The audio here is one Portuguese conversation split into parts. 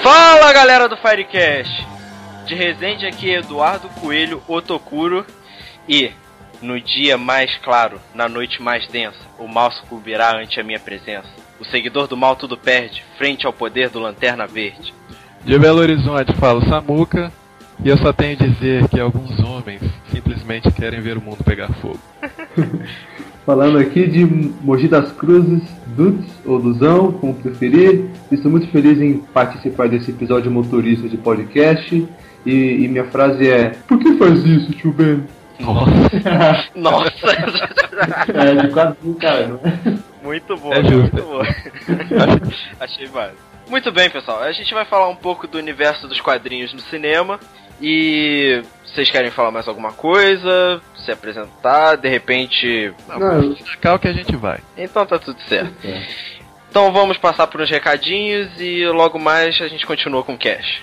Fala galera do Firecast! De Resende aqui Eduardo Coelho Otokuro. E no dia mais claro, na noite mais densa, o mal sucumbirá ante a minha presença. O seguidor do mal tudo perde, frente ao poder do Lanterna Verde. De Belo Horizonte fala Samuca. E eu só tenho a dizer que alguns homens simplesmente querem ver o mundo pegar fogo. Falando aqui de Mogi das Cruzes, Dudes ou Duzão, como preferir. Estou muito feliz em participar desse episódio motorista de podcast. E minha frase é: por que faz isso, tio Ben? Nossa! Nossa! É de quadrinho, cara, não é? Muito boa, É justo. muito boa. Achei válido. Muito bem, pessoal. A gente vai falar um pouco do universo dos quadrinhos no cinema. E vocês querem falar mais alguma coisa? Se apresentar? De repente... Não, cá o que a gente vai. Então tá tudo certo. Então vamos passar por uns recadinhos e logo mais a gente continua com o Cash.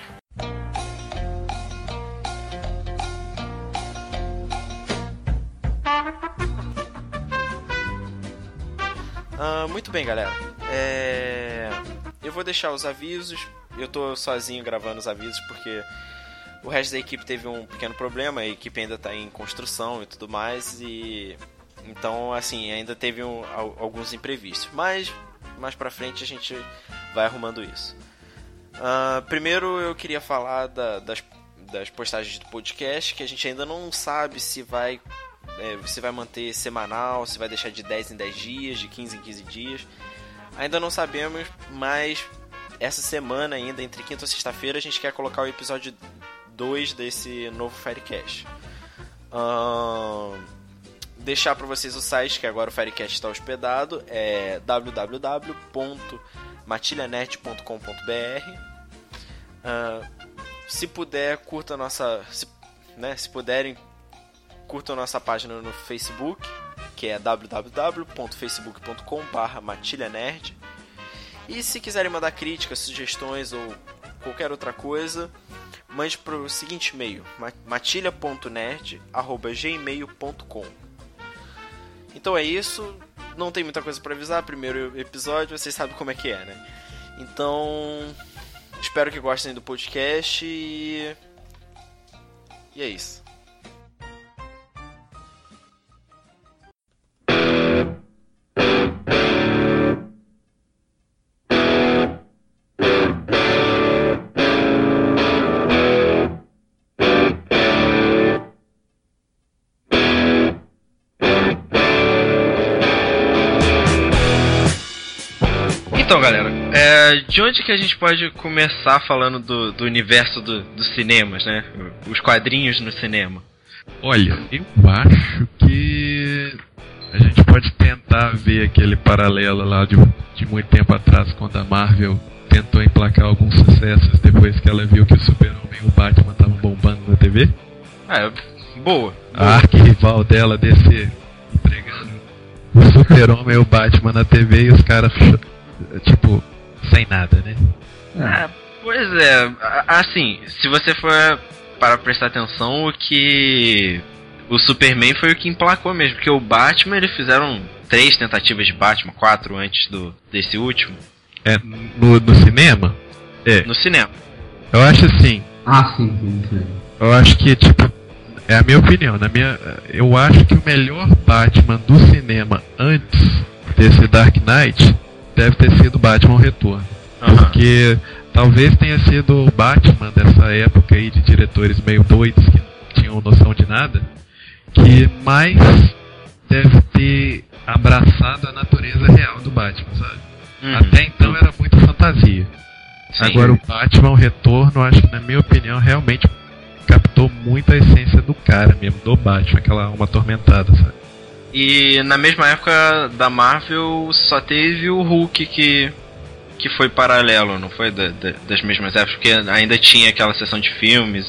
Muito bem, galera. Eu vou deixar os avisos. Eu tô sozinho gravando os avisos porque o resto da equipe teve um pequeno problema. A equipe ainda tá em construção e tudo mais. E então, assim, ainda teve alguns imprevistos. Mas mais pra frente a gente vai arrumando isso. Primeiro eu queria falar das postagens do podcast, que a gente ainda não sabe se vai manter semanal, se vai deixar de 10 em 10 dias, de 15 em 15 dias. Ainda não sabemos, mas essa semana ainda, entre quinta e sexta-feira, a gente quer colocar o episódio 2 desse novo Firecast. Deixar para vocês o site, que agora o Firecast está hospedado, é www.matilhanet.com.br. Se puder, curta a nossa... Se puderem, curtam nossa página no Facebook, que é www.facebook.com/matilhanerd. E se quiserem mandar críticas, sugestões ou qualquer outra coisa, mande para o seguinte e-mail: matilha.nerd@gmail.com. Então é isso, não tem muita coisa para avisar, primeiro episódio, vocês sabem como é que é, né? Então, espero que gostem do podcast e é isso. Então, galera, de onde que a gente pode começar falando do universo dos cinemas, né? Os quadrinhos no cinema. Olha, eu acho que a gente pode tentar ver aquele paralelo lá de muito tempo atrás, quando a Marvel tentou emplacar alguns sucessos depois que ela viu que o Super-Homem e o Batman estavam bombando na TV. Boa. A arquirrival dela descer entregando o Super-Homem e o Batman na TV e os caras, tipo, sem nada, né? Pois é, assim, se você for para prestar atenção, o Superman foi o que emplacou mesmo, porque o Batman, eles fizeram 3 tentativas de Batman, 4 antes desse último. No cinema? No cinema. Eu acho assim. Sim. Eu acho que, tipo, é a minha opinião, eu acho que o melhor Batman do cinema antes desse Dark Knight deve ter sido Batman Retorno. Porque talvez tenha sido o Batman dessa época aí de diretores meio doidos que não tinham noção de nada, que mais deve ter abraçado a natureza real do Batman, sabe? Até então era muito fantasia. Sim. Agora o Batman Retorno, acho que, na minha opinião, realmente captou muito a essência do cara mesmo, do Batman, aquela alma atormentada, sabe? E na mesma época da Marvel só teve o Hulk que foi paralelo, não foi? Das mesmas épocas, porque ainda tinha aquela sessão de filmes.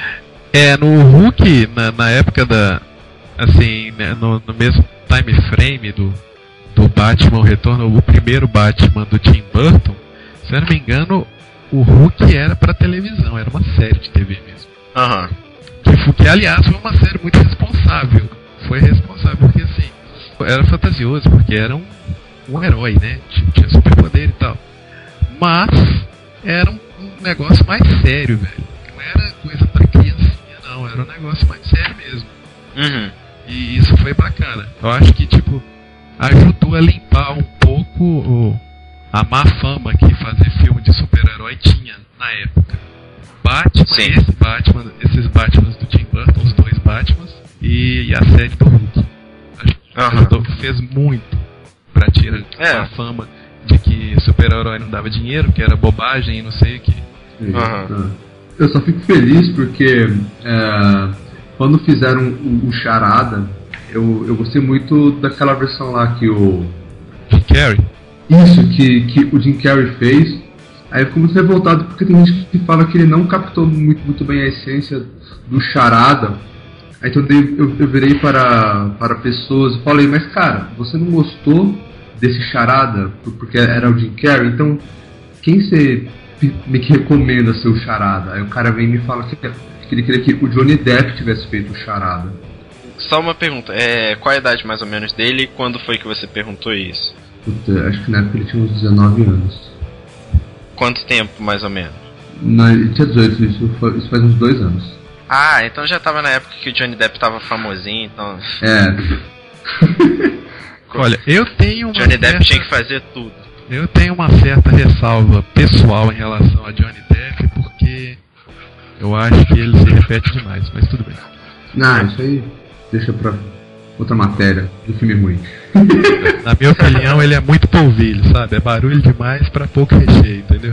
No Hulk, na época assim, né, no mesmo time frame do Batman Retorno, o primeiro Batman do Tim Burton, se eu não me engano, o Hulk era pra televisão, era uma série de TV mesmo. Que aliás foi uma série muito responsável. Foi responsável porque, assim, era fantasioso, porque era um herói, né? Tinha superpoder e tal. Mas era um um negócio mais sério, velho. Não era coisa pra criancinha, não. Era um negócio mais sério mesmo. Uhum. E isso foi bacana. Eu acho que, tipo, ajudou a limpar um pouco a má fama que fazer filme de super-herói tinha na época. Batman, Sim. esses Batmans do Tim Burton, os 2 Batmans, e a série do Hulk. Ajudou, fez muito pra tirar a fama de que super-herói não dava dinheiro, que era bobagem e não sei o que. Eu só fico feliz porque quando fizeram o Charada, eu gostei muito daquela versão lá que o Jim Carrey? Isso, que o Jim Carrey fez. Aí eu fico muito revoltado porque tem gente que fala que ele não captou muito bem a essência do Charada. Aí então eu virei para pessoas e falei, mas cara, você não gostou desse Charada porque era o Jim Carrey? Então quem você me recomenda ser o Charada? Aí o cara vem e me fala que ele queria que o Johnny Depp tivesse feito o Charada. Só uma pergunta, qual a idade mais ou menos dele e quando foi que você perguntou isso? Puta, acho que na época ele tinha uns 19 anos. Quanto tempo mais ou menos? Não, ele tinha 18, isso faz uns 2 anos. Ah, então já tava na época que o Johnny Depp tava famosinho, então... Olha, eu tenho uma Johnny Depp tinha que fazer tudo. Eu tenho uma certa ressalva pessoal em relação a Johnny Depp, porque eu acho que ele se repete demais, mas tudo bem. Não, isso aí deixa pra outra matéria do filme ruim. Na minha opinião, ele é muito polvilho, sabe? É barulho demais pra pouco recheio, entendeu?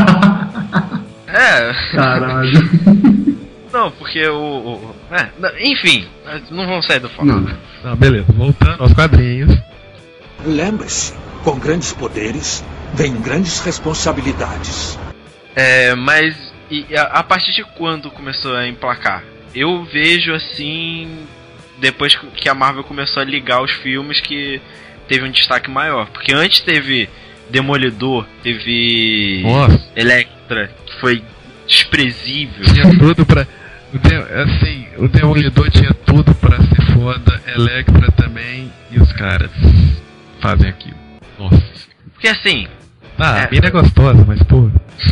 Caralho. Não, porque enfim, não vamos sair do foco. Não, beleza, voltando aos quadrinhos. Lembre-se, com grandes poderes, vem grandes responsabilidades. Mas a partir de quando começou a emplacar? Eu vejo assim, depois que a Marvel começou a ligar os filmes, que teve um destaque maior. Porque antes teve Demolidor, teve Elektra, que foi desprezível. Tinha tudo pra... o Demolidor tinha tudo pra ser foda, Elektra também, e os caras fazem aquilo. Nossa. Porque assim... a mina é gostosa, mas pô...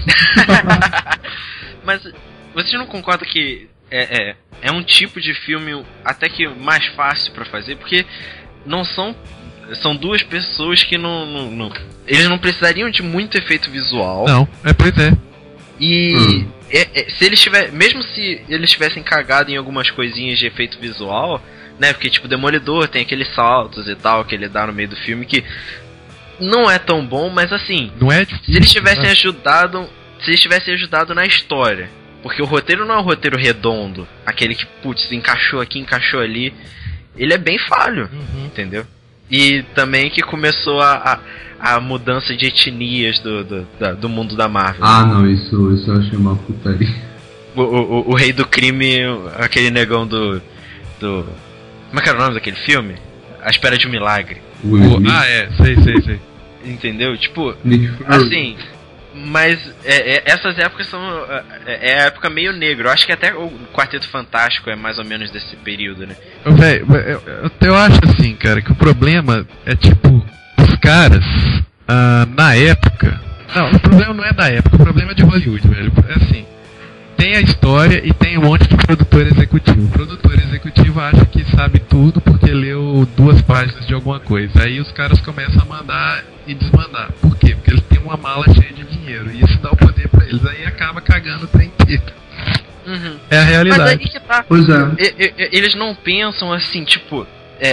Mas vocês não concordam que é um tipo de filme até que mais fácil pra fazer? Porque não são... São duas pessoas que não eles não precisariam de muito efeito visual. Não, pois é. E se eles mesmo se eles tivessem cagado em algumas coisinhas de efeito visual, né? Porque tipo Demolidor tem aqueles saltos e tal que ele dá no meio do filme que não é tão bom, mas assim, não é difícil, se eles tivessem ajudado na história, porque o roteiro não é um roteiro redondo, aquele que putz, encaixou aqui, encaixou ali, ele é bem falho, entendeu? E também que começou a mudança de etnias do mundo da Marvel. Ah, não, isso eu achei uma putaria. O rei do crime, aquele negão do... Como é que era o nome daquele filme? A Espera de um Milagre. Sei. Entendeu? Tipo, assim... Mas essas épocas são... É a época meio negra. Eu acho que até o Quarteto Fantástico é mais ou menos desse período, né? Véi, eu acho assim, cara, que o problema é tipo... Os caras, na época... Não, o problema não é da época, o problema é de Hollywood, velho. É assim... Tem a história e tem um monte de produtor executivo. O produtor executivo acha que sabe tudo porque leu 2 páginas de alguma coisa. Aí os caras começam a mandar e desmandar. Por quê? Porque eles têm uma mala cheia de dinheiro. E isso dá o poder pra eles. Aí acaba cagando o trem inteiro. É a realidade. Mas aí que tá. Pois é. Eles não pensam assim, tipo...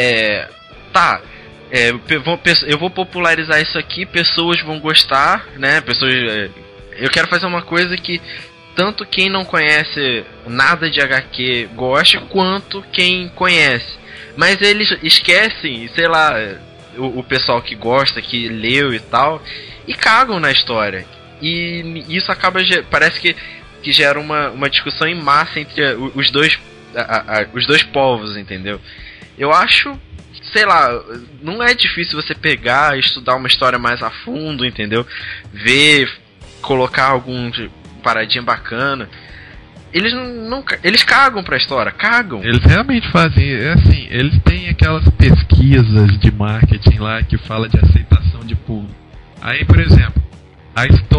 eu vou popularizar isso aqui, pessoas vão gostar, né? Eu quero fazer uma coisa que... Tanto quem não conhece nada de HQ gosta, quanto quem conhece. Mas eles esquecem, sei lá, o pessoal que gosta, que leu e tal, e cagam na história. E isso acaba, parece que gera uma discussão em massa entre os dois povos, entendeu? Eu acho, sei lá, não é difícil você pegar e estudar uma história mais a fundo, entendeu? Ver, colocar algum... paradinha bacana. Eles cagam pra história, cagam. Eles realmente fazem, assim, eles têm aquelas pesquisas de marketing lá que fala de aceitação de público. Aí, por exemplo, a história,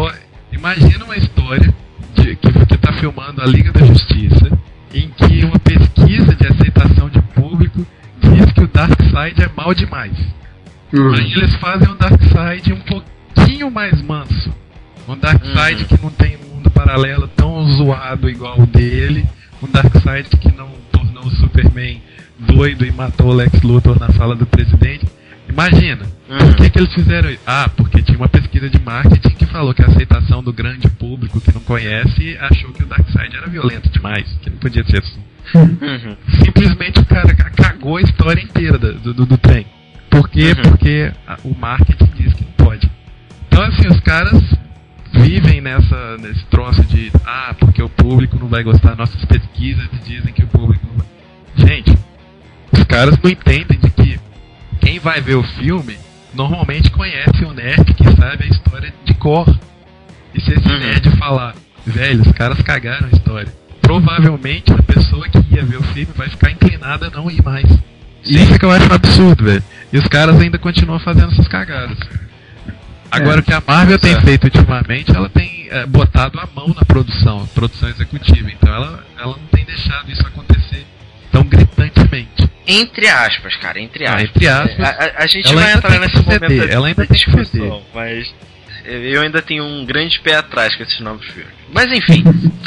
Imagina uma história que você tá filmando a Liga da Justiça, em que uma pesquisa de aceitação de público diz que o Darkseid é mal demais. Aí eles fazem um Darkseid um pouquinho mais manso. Um Darkseid que não tem um mundo paralelo tão zoado igual o dele. Um Darkseid que não tornou o Superman doido e matou o Lex Luthor na sala do presidente. Imagina, por que eles fizeram isso? Ah, porque tinha uma pesquisa de marketing que falou que a aceitação do grande público que não conhece achou que o Darkseid era violento demais, que não podia ser assim. Simplesmente o cara cagou a história inteira do trem. Por quê? Porque o marketing diz que não pode. Então assim, os caras vivem nesse troço de porque o público não vai gostar, nossas pesquisas dizem que o público não vai. Gente, os caras não entendem de que quem vai ver o filme normalmente conhece o nerd que sabe a história de cor. E se esse nerd falar, velho, os caras cagaram a história, provavelmente a pessoa que ia ver o filme vai ficar inclinada a não ir mais. Isso é que eu acho um absurdo, velho. E os caras ainda continuam fazendo essas cagadas. Agora, o que a Marvel tem feito ultimamente, ela tem botado a mão na produção executiva. Então ela não tem deixado isso acontecer tão gritantemente. Entre aspas, cara, entre aspas. Entre aspas. A gente vai entrar nesse momento ela ainda da tem que discussão, mas eu ainda tenho um grande pé atrás com esses novos filmes. Mas enfim,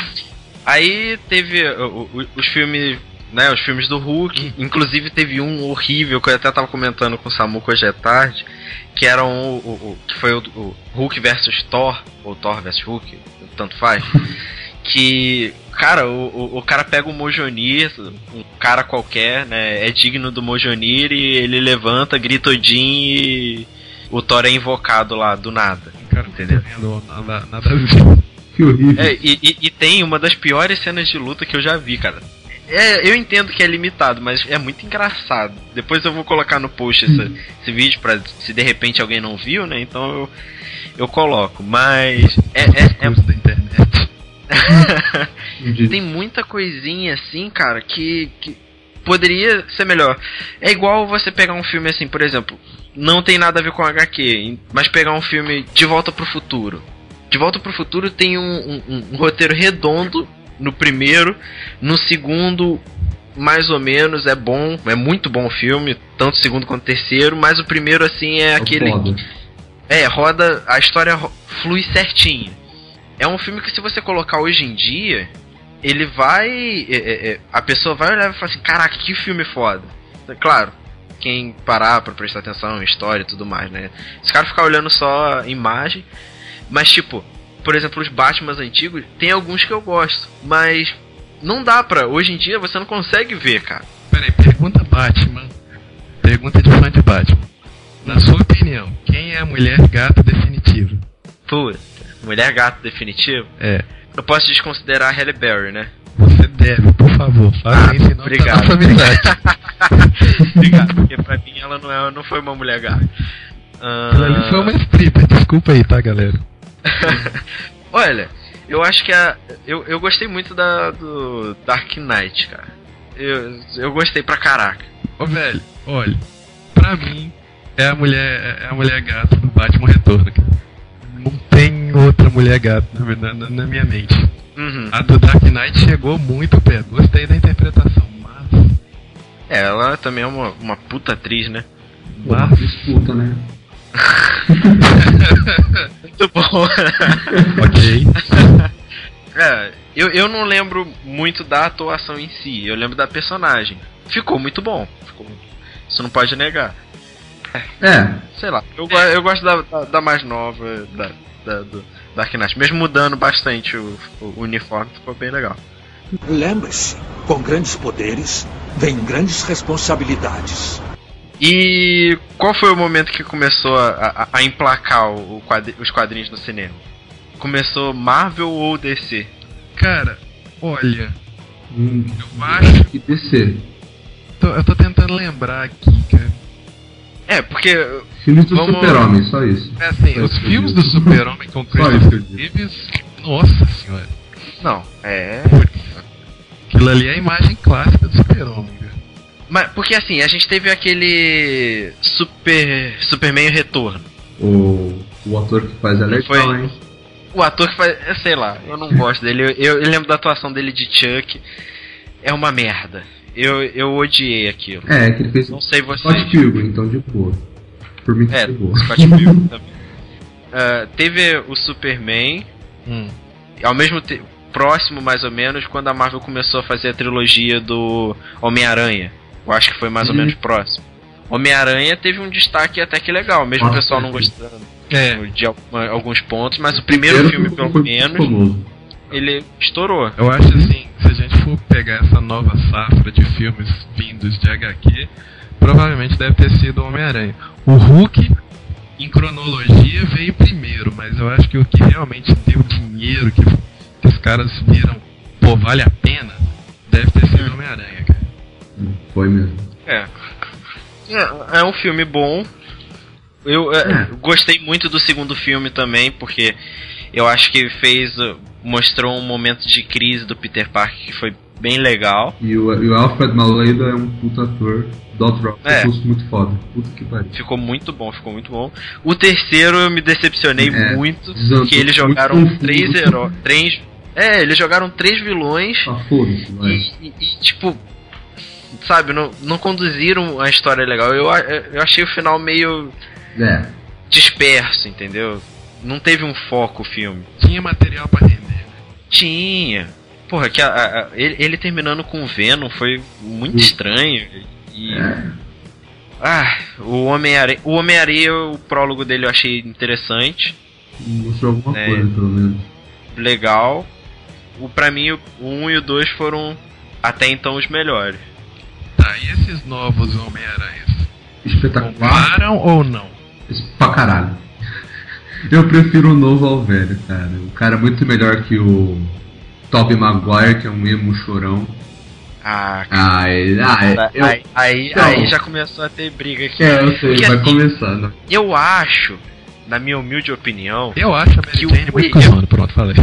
aí teve os filmes, né, os filmes do Hulk, inclusive teve um horrível que eu até tava comentando com o Samuco hoje à tarde, que era que foi o Hulk vs Thor, ou Thor vs Hulk, tanto faz, que, cara, o cara pega o Mjolnir, um cara qualquer, né, é digno do Mjolnir e ele levanta, grita Odin e o Thor é invocado lá do nada, cara, entendeu? Nada a ver. Que horrível. E tem uma das piores cenas de luta que eu já vi, cara. Eu entendo que é limitado, mas é muito engraçado. Depois eu vou colocar no post esse vídeo pra, se de repente alguém não viu, né? Então eu coloco. Mas da internet. Tem muita coisinha assim, cara, que poderia ser melhor. É igual você pegar um filme assim, por exemplo, não tem nada a ver com HQ, mas pegar um filme De Volta pro Futuro. De Volta pro Futuro tem um roteiro redondo no primeiro, no segundo mais ou menos, é bom, é muito bom o filme, tanto o segundo quanto o terceiro, mas o primeiro assim é aquele... roda, a história flui certinho. É um filme que se você colocar hoje em dia, ele vai... a pessoa vai olhar e falar assim, caraca, que filme foda. Claro, quem parar pra prestar atenção em história e tudo mais, né? Esse cara ficar olhando só a imagem, mas tipo... Por exemplo, os Batman antigos, tem alguns que eu gosto, mas não dá pra... Hoje em dia você não consegue ver, cara. Peraí, pergunta Batman. Pergunta de fã de Batman. Na sua opinião, quem é a mulher gata definitiva? Puta, mulher gata definitiva? É. Eu posso desconsiderar a Halle Berry, né? Você deve, por favor, faça isso, senão obrigado. Tá nossa amizade. Obrigado, porque pra mim ela não foi uma mulher gata. Ela foi uma stripper, desculpa aí, tá, galera? Olha, eu acho que eu gostei muito do Dark Knight, cara. Eu gostei pra caraca. Ô velho, olha, pra mim é a mulher gata do Batman Retorno, cara. Não tem outra mulher gata na minha mente. A do Dark Knight chegou muito perto, gostei da interpretação, mas... ela também é uma puta atriz, né? Uma disputa, né? Muito bom. Ok. Eu não lembro muito da atuação em si, eu lembro da personagem. Ficou muito bom. Isso não pode negar. Sei lá, eu gosto da mais nova, do Dark Knight. Mesmo mudando bastante o uniforme, ficou bem legal. Lembre-se, com grandes poderes, vem grandes responsabilidades. E qual foi o momento que começou a emplacar os quadrinhos no cinema? Começou Marvel ou DC? Cara, olha, eu acho que DC. Eu tô tentando lembrar aqui, cara. Porque... Filmes do Super-Homem, só isso. Assim, os filmes do Super-Homem com Christopher Reeves, nossa senhora. Não, aquilo ali é a imagem clássica do Super-Homem, cara. Mas, porque assim, a gente teve aquele Superman Retorno. O ator que faz é legal, hein? O ator que faz. Sei lá, eu não gosto dele. Eu lembro da atuação dele de Chuck. É uma merda. Eu odiei aquilo. Que ele fez. Não sei você. Scott Pilgrim, então de boa. Por mim, de boa. Scott Pilgrim também. Teve o Superman. Ao mesmo tempo. Próximo, mais ou menos, quando a Marvel começou a fazer a trilogia do Homem-Aranha. Eu acho que foi mais ou menos próximo. Homem-Aranha teve um destaque até que legal, mesmo o pessoal não gostando de alguns pontos, mas o primeiro filme, pelo menos, ele estourou. Eu acho assim, se a gente for pegar essa nova safra de filmes vindos de HQ, provavelmente deve ter sido o Homem-Aranha. O Hulk, em cronologia, veio primeiro, mas eu acho que o que realmente deu dinheiro, que os caras viram, pô, vale a pena, deve ter sido o Homem-Aranha, cara. Foi mesmo. É um filme bom. Eu gostei muito do segundo filme também, porque eu acho que mostrou um momento de crise do Peter Parker que foi bem legal. E o Alfred Molina é um puta ator. Dot Rock, muito foda. Puta que pariu. Ficou muito bom. O terceiro eu me decepcionei muito, porque eles jogaram três heróis. Eles jogaram 3 vilões. E tipo, sabe, não conduziram a história legal. Eu achei o final meio disperso, entendeu? Não teve um foco o filme. Tinha material pra render. Tinha. Porra, que ele terminando com o Venom foi muito estranho. O Homem-Aranha, o prólogo dele eu achei interessante. Mostrou alguma coisa, pelo menos. Legal. Pra mim, o 1 e o 2 foram até então os melhores. Tá, e esses novos Homem-Aranhas? Espetacular. Comparam ou não? Pra caralho. Eu prefiro o novo ao velho, cara. O cara é muito melhor que o Tobey Maguire, que é um emo chorão. Aí já começou a ter briga aqui. Eu sei, vai começando. Eu acho, na minha humilde opinião... Eu acho a Mary Jane muito cuzona, pronto, falei.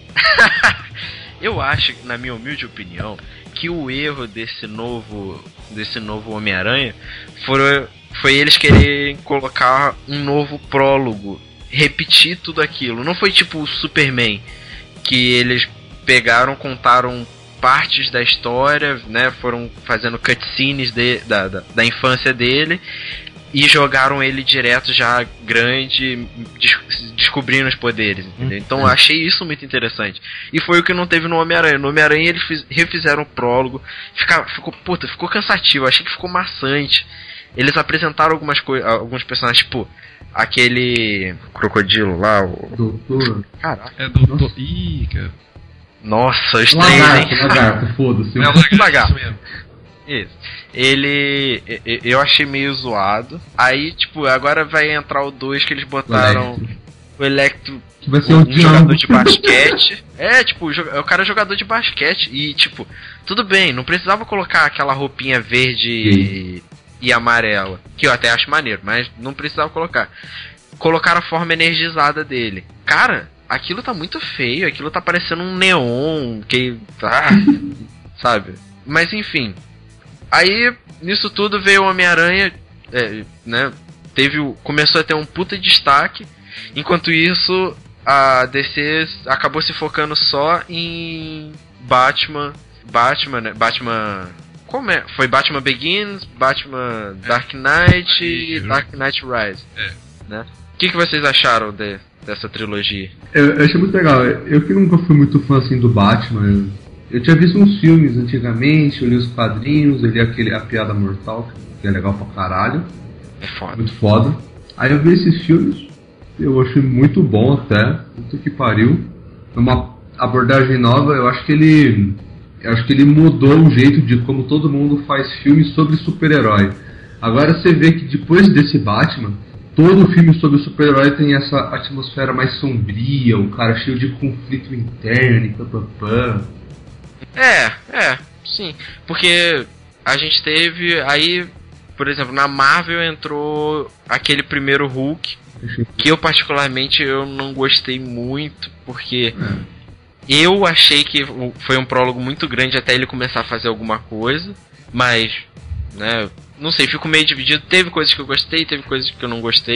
Eu acho, na minha humilde opinião, que o erro desse novo Homem-Aranha foi eles quererem colocar um novo prólogo, repetir tudo aquilo. Não foi tipo o Superman, que eles pegaram, contaram partes da história, né, foram fazendo cutscenes da infância dele e jogaram ele direto já grande, descobrindo os poderes, entendeu? Então eu achei isso muito interessante. E foi o que não teve no Homem-Aranha. No Homem-Aranha eles refizeram o prólogo, ficou cansativo, achei que ficou maçante. Eles apresentaram alguns personagens, tipo aquele crocodilo lá, o doutor. Caraca. É doutor. Ih, cara. Nossa, os três, hein? Lagarto, foda-se. É o lagarto mesmo. Isso. Eu achei meio zoado. Aí, tipo, agora vai entrar o 2 que eles botaram o Electro, que vai ser um jogador de basquete. O cara é jogador de basquete. E, tipo, tudo bem, não precisava colocar aquela roupinha verde e amarela, que eu até acho maneiro, mas não precisava colocar. Colocaram a forma energizada dele. Cara, aquilo tá muito feio, aquilo tá parecendo um neon, sabe? Mas enfim. Aí, nisso tudo veio o Homem-Aranha, né? Começou a ter um puta destaque. Enquanto isso, a DC acabou se focando só em Batman, né? Batman... Como é? Foi Batman Begins, Batman Dark Knight e Dark Knight Rise. Né? O que vocês acharam dessa trilogia? Eu achei muito legal. Eu que nunca fui muito fã assim do Batman. Eu tinha visto uns filmes antigamente, eu li os quadrinhos, eu li A Piada Mortal, que é legal pra caralho. É foda. Muito foda. Aí eu vi esses filmes, eu achei muito bom até, puta que pariu. Uma abordagem nova, eu acho que ele mudou o jeito de como todo mundo faz filmes sobre super-herói. Agora você vê que depois desse Batman, todo filme sobre super-herói tem essa atmosfera mais sombria, um cara cheio de conflito interno e papapá. Sim. Porque a gente teve aí, por exemplo, na Marvel entrou aquele primeiro Hulk, que eu particularmente eu não gostei muito, porque eu achei que foi um prólogo muito grande até ele começar a fazer alguma coisa, mas, né, não sei, fico meio dividido. Teve coisas que eu gostei, teve coisas que eu não gostei.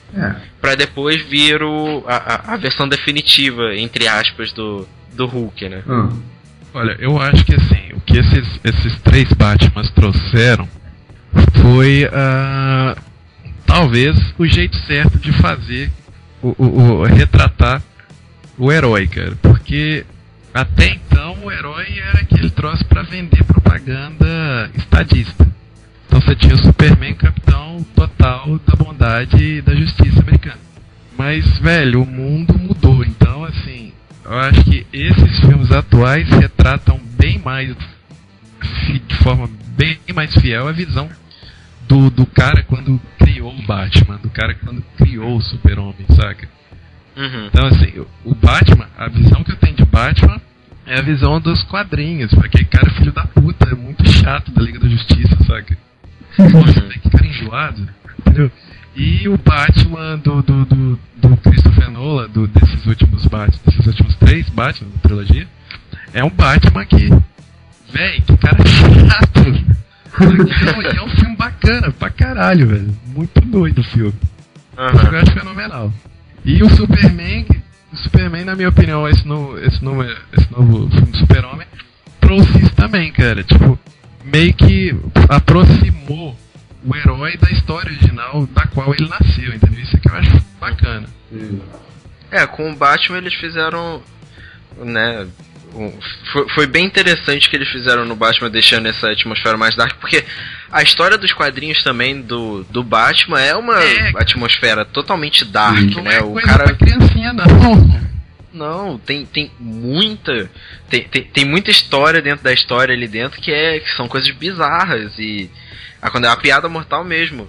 Pra depois vir a versão definitiva, entre aspas, do Hulk, né? Olha, eu acho que assim, o que esses 3 Batmans trouxeram foi talvez o jeito certo de fazer retratar o herói, cara, porque até então o herói era aquele troço pra vender propaganda estadista. Então você tinha o Superman, capitão total da bondade e da justiça americana. Mas, velho, o mundo mudou, então assim, eu acho que esses filmes atuais retratam bem mais, de forma bem mais fiel, a visão do cara quando criou o Batman, do cara quando criou o Super-Homem, saca? Então assim, o Batman, a visão que eu tenho de Batman é a visão dos quadrinhos, aquele cara filho da puta, é muito chato da Liga da Justiça, saca? Nossa, que cara enjoado, entendeu? E o Batman do Christopher Nolan, desses últimos 3 Batman da trilogia, é um Batman que, véi, que cara chato. E é um filme bacana pra caralho, velho. Muito doido o filme. Eu acho fenomenal. E o Superman, na minha opinião, esse novo filme do Super-Homem trouxe isso também, cara. Tipo, meio que aproximou o herói da história original da qual ele nasceu, entendeu? Isso é que eu acho bacana. Com o Batman eles fizeram, né, foi bem interessante que eles fizeram no Batman, deixando essa atmosfera mais dark, porque a história dos quadrinhos também do Batman é uma atmosfera totalmente dark, não né? É o coisa cara pra criancinha não. Não, tem muita história dentro da história ali dentro que são coisas bizarras e quando é uma piada mortal mesmo.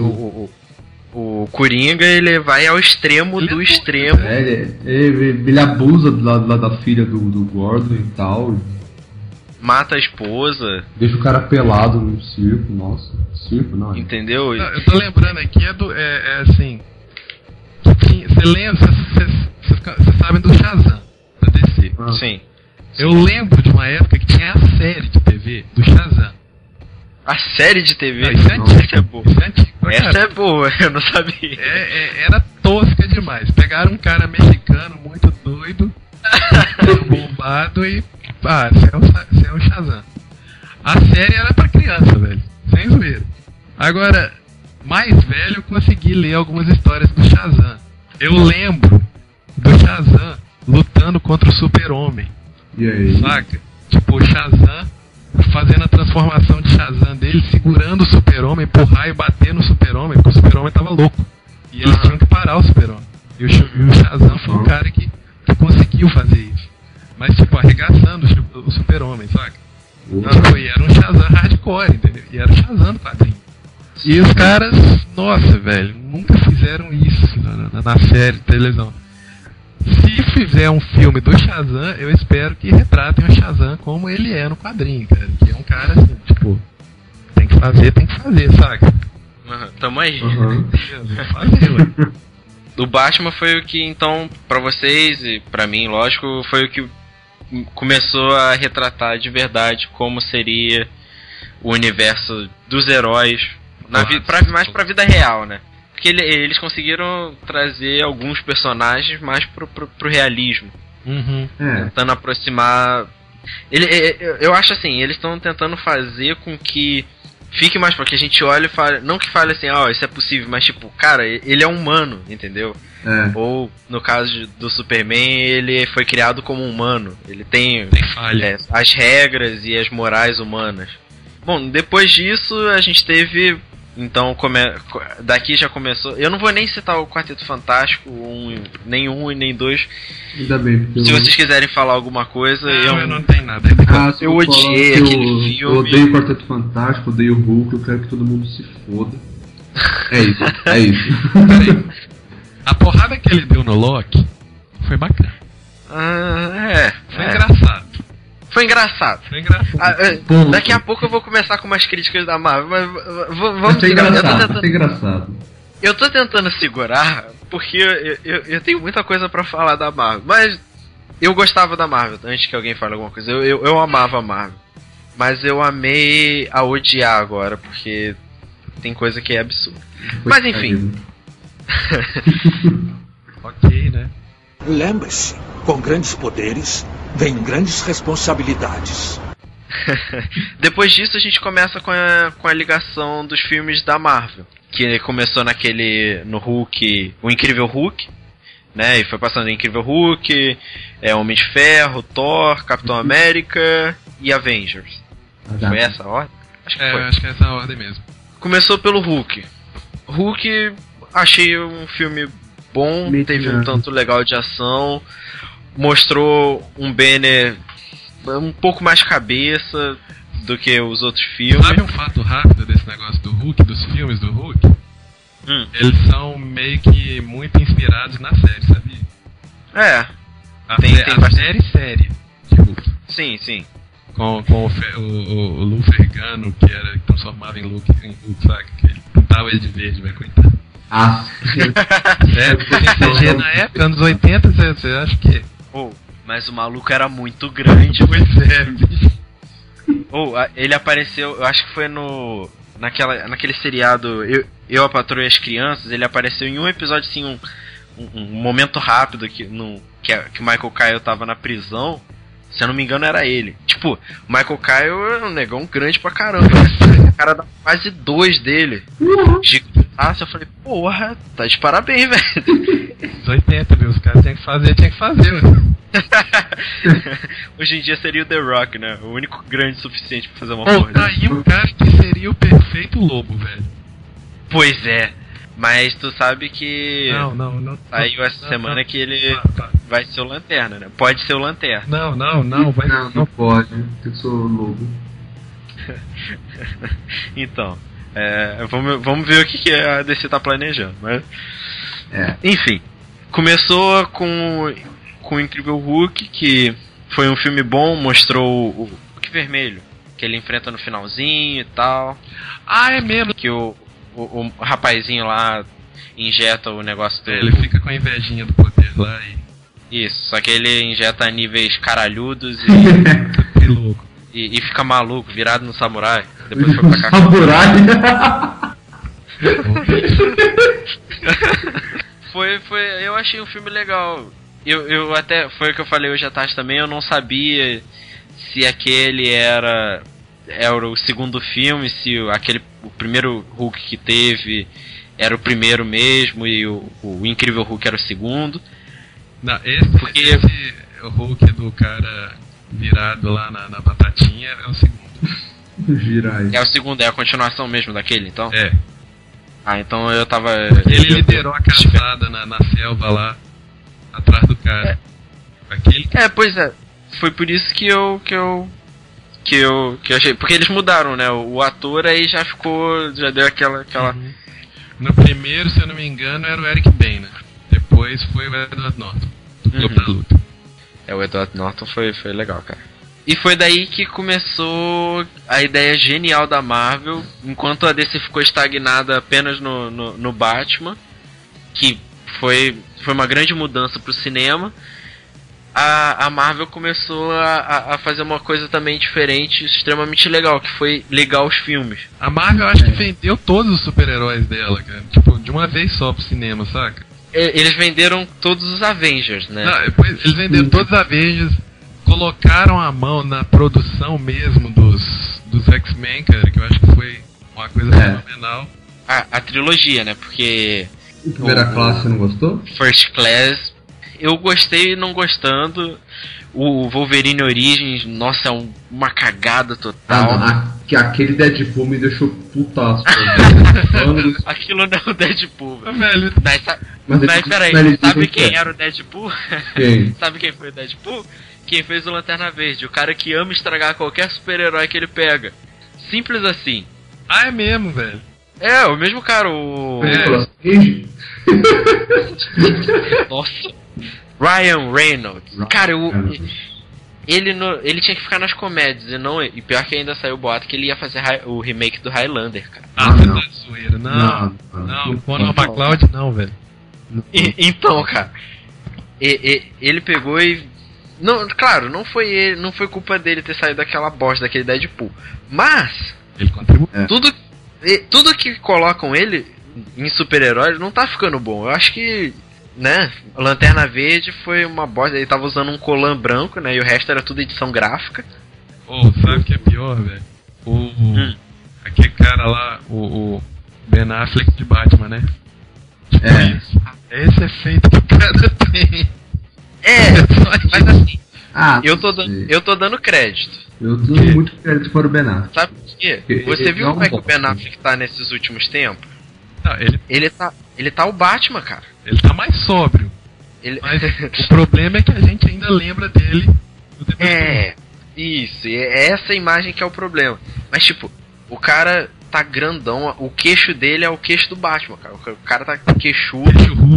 O Coringa, ele vai ao extremo do extremo. Ele abusa da filha do Gordon e tal. Mata a esposa. Deixa o cara pelado no circo, nossa. Circo, não. Entendeu? Eu tô lembrando aqui, é assim. Você lembra, vocês sabem do Shazam, da DC. Sim. Eu lembro de uma época que tinha a série de TV do Shazam. A série de TV? Não, isso é antigo. Essa é boa. Isso é antigo, essa é boa, eu não sabia. Era tosca demais. Pegaram um cara mexicano muito doido, bombado e... você é o Shazam. A série era pra criança, velho. Sem zoeira. Agora, mais velho, eu consegui ler algumas histórias do Shazam. Eu lembro do Shazam lutando contra o Super-Homem. E aí? Saca? Tipo, o Shazam fazendo a transformação de Shazam dele, segurando o Super-Homem, empurrar e bater no Super-Homem, porque o Super-Homem tava louco. E eles tinham que parar o Super-Homem. E o Shazam foi o cara que conseguiu fazer isso. Mas, tipo, arregaçando o Super-Homem, saca? Tipo, e era um Shazam hardcore, entendeu? E era o Shazam do quadrinho. E os caras, nossa, velho, nunca fizeram isso na série de televisão. Se fizer um filme do Shazam, eu espero que retratem o Shazam como ele é no quadrinho, cara. Que é um cara assim, tipo, tem que fazer, saca? Tamo aí. Vamos fazer, ué. O Batman foi o que, então, pra vocês e pra mim, lógico, foi o que começou a retratar de verdade como seria o universo dos heróis, mais pra vida real, né? Porque eles conseguiram trazer alguns personagens mais pro realismo. Tentando aproximar... eu acho assim, eles estão tentando fazer com que fique mais... Porque a gente olha e fala... Não que fale assim, isso é possível, mas tipo, cara, ele é humano, entendeu? Ou, no caso do Superman, ele foi criado como humano. Ele tem falha. As regras e as morais humanas. Bom, depois disso, a gente teve... Então, daqui já começou... Eu não vou nem citar o Quarteto Fantástico, nem um e nem 2. Ainda bem. Se vocês quiserem falar alguma coisa... Eu não tenho nada. Eu odiei aquele filme. Eu odeio o Quarteto Fantástico, odeio o Hulk, eu quero que todo mundo se foda. É isso. Peraí. A porrada que ele deu no Loki foi bacana. Foi engraçado. Foi engraçado. Daqui a pouco eu vou começar com umas críticas da Marvel, mas vamos segurar. Vai ser engraçado. Eu tô tentando segurar, porque eu tenho muita coisa pra falar da Marvel. Mas eu gostava da Marvel, antes que alguém fale alguma coisa. Eu amava a Marvel. Mas eu amei a odiar agora, porque tem coisa que é absurda. Mas enfim. Ok, né? Lembre-se, com grandes poderes, vem grandes responsabilidades. Depois disso a gente começa com a ligação dos filmes da Marvel, que começou no Hulk, o Incrível Hulk, né? E foi passando Incrível Hulk, Homem de Ferro, Thor, Capitão América e Avengers. Foi essa a ordem? Acho que foi. Acho que é essa a ordem mesmo. Começou pelo Hulk. Hulk, achei um filme bom, teve um tanto legal de ação, mostrou um Banner um pouco mais cabeça do que os outros filmes. Sabe um fato rápido desse negócio do Hulk, dos filmes do Hulk? Eles são meio que muito inspirados na série, sabia? Tem série de Hulk. Sim. Com o Lou Ferrigano, que transformava em Hulk, sabe? Que ele pintava ele de verde, vai coitado. Sério, porque CG na época, anos 80, você acha que... Mas o maluco era muito grande. Pois é, bicho. Ele apareceu, eu acho que foi naquele seriado Eu, a Patroa e as Crianças. Ele apareceu em um episódio, assim, um momento rápido que o Michael Kyle tava na prisão. Se eu não me engano, era ele. Tipo, o Michael Kyle é um negão grande pra caramba. O cara dá quase 2 dele. Eu falei, porra, tá de parabéns, velho. Os 80, viu? Os caras tinham que fazer, mano. Hoje em dia seria o The Rock, né? O único grande o suficiente pra fazer uma porra. Tá aí um cara que seria o perfeito lobo, velho. Pois é. Mas tu sabe que... Não. Saiu essa semana que ele vai ser o Lanterna, né? Pode ser o Lanterna. Não pode. Eu sou lobo. Então, vamos ver o que a DC tá planejando, mas... Enfim, começou com o Incrível Hulk, que foi um filme bom, mostrou o Hulk vermelho, que ele enfrenta no finalzinho e tal. É mesmo? Que o rapazinho lá injeta o negócio dele. Ele fica com a invejinha do poder lá e... Isso, só que ele injeta níveis caralhudos Que louco. E fica maluco, virado no samurai. Depois foi pra cá. Samurai? Eu achei um filme legal. Eu até, foi o que eu falei hoje à tarde também, eu não sabia se aquele era o segundo filme, se o primeiro Hulk que teve era o primeiro mesmo e o Incrível Hulk era o segundo. Não, esse o Hulk do cara virado lá na batatinha é o segundo. Girai. É o segundo, é a continuação mesmo daquele, então? É. Então eu tava... Ele liderou a caçada na selva lá, atrás do cara. Pois é. Foi por isso que eu achei... Porque eles mudaram, né? O ator aí já deu aquela... Uhum. No primeiro, se eu não me engano, era o Eric Bana. Depois foi o Edward Norton. Do Clube da Luta. O Edward Norton foi legal, cara. E foi daí que começou a ideia genial da Marvel, enquanto a DC ficou estagnada apenas no Batman, que foi uma grande mudança pro cinema. A Marvel começou a fazer uma coisa também diferente, extremamente legal, que foi ligar os filmes. A Marvel acho que vendeu todos os super-heróis dela, cara. Tipo, de uma vez só pro cinema, saca? Eles venderam todos os Avengers, né? Não, eles venderam todos os Avengers, colocaram a mão na produção mesmo dos X-Men, cara, que eu acho que foi uma coisa fenomenal. A trilogia, né? Porque... Primeira classe, você não gostou? First Class... Eu gostei não gostando. O Wolverine Origins, nossa, é uma cagada total. Aquele Deadpool me deixou putaço. Aquilo não é o Deadpool, velho. Mas peraí, sabe quem era o Deadpool? Quem? Sabe quem foi o Deadpool? Quem fez o Lanterna Verde. O cara que ama estragar qualquer super-herói que ele pega. Simples assim. É mesmo, velho. O mesmo cara, o... Nossa. Ryan Reynolds. Cara, ele tinha que ficar nas comédias e pior que ainda saiu o boato que ele ia fazer o remake do Highlander, cara. Você tá de zoeira. Não, o Conor McCloud não, velho. Então, cara, ele pegou e... Não, claro, não foi culpa dele ter saído daquela bosta, daquele Deadpool. Mas... Ele contribuiu. Tudo que colocam ele em super-herói não tá ficando bom. Eu acho que, né, Lanterna Verde foi uma bosta. Ele tava usando um colã branco, né, e o resto era tudo edição gráfica. Sabe o que é pior, velho? Aquele cara lá, o Ben Affleck de Batman, né? Tipo isso. Esse efeito que o cara tem. Mas assim, eu tô dando crédito. Eu tô dando muito crédito para o Ben Affleck. Sabe por quê? Você viu como é que o Ben Affleck tá nesses últimos tempos? Não, ele tá o Batman, cara. Ele tá mais sóbrio. Mas o problema é que a gente ainda lembra dele. Isso, e é essa imagem que é o problema. Mas tipo, o cara tá grandão, o queixo dele é o queixo do Batman, cara. O cara tá queixudo.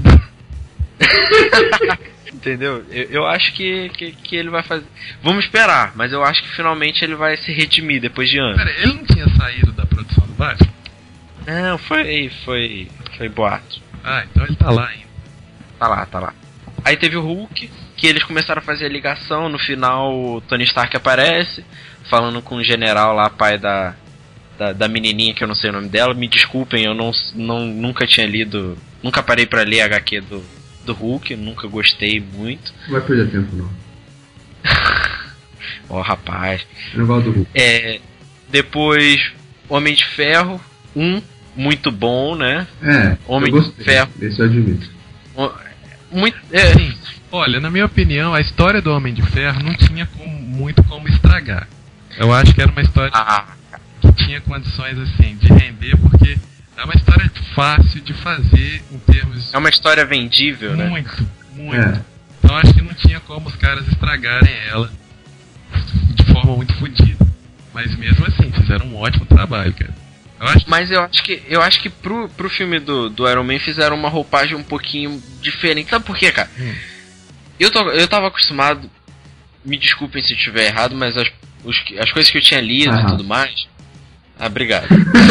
Entendeu? Eu acho que ele vai fazer. Vamos esperar, mas eu acho que finalmente ele vai se redimir depois de anos. Pera, ele não tinha saído da produção do Batman? Não, foi boato. Então ele tá lá ainda. Tá lá. Aí teve o Hulk, que eles começaram a fazer a ligação. No final, o Tony Stark aparece, falando com o general lá, pai da menininha, que eu não sei o nome dela. Me desculpem, eu nunca tinha lido, nunca parei pra ler a HQ do Hulk, nunca gostei muito. Não vai perder tempo, não. Rapaz. Eu não gosto do Hulk. Depois, Homem de Ferro, muito bom, né? Homem de Ferro. Esse eu admito. Sim. Olha, na minha opinião, a história do Homem de Ferro não tinha muito como estragar. Eu acho que era uma história que tinha condições assim de render, porque é uma história fácil de fazer em termos. É uma história vendível, né? Muito. Então acho que não tinha como os caras estragarem ela de forma muito fodida. Mas mesmo assim, fizeram um ótimo trabalho, cara. Mas eu acho que pro filme do Iron Man fizeram uma roupagem um pouquinho diferente. Sabe por quê, cara? Eu tava acostumado, me desculpem se eu estiver errado, mas as coisas que eu tinha lido e tudo mais. Obrigado.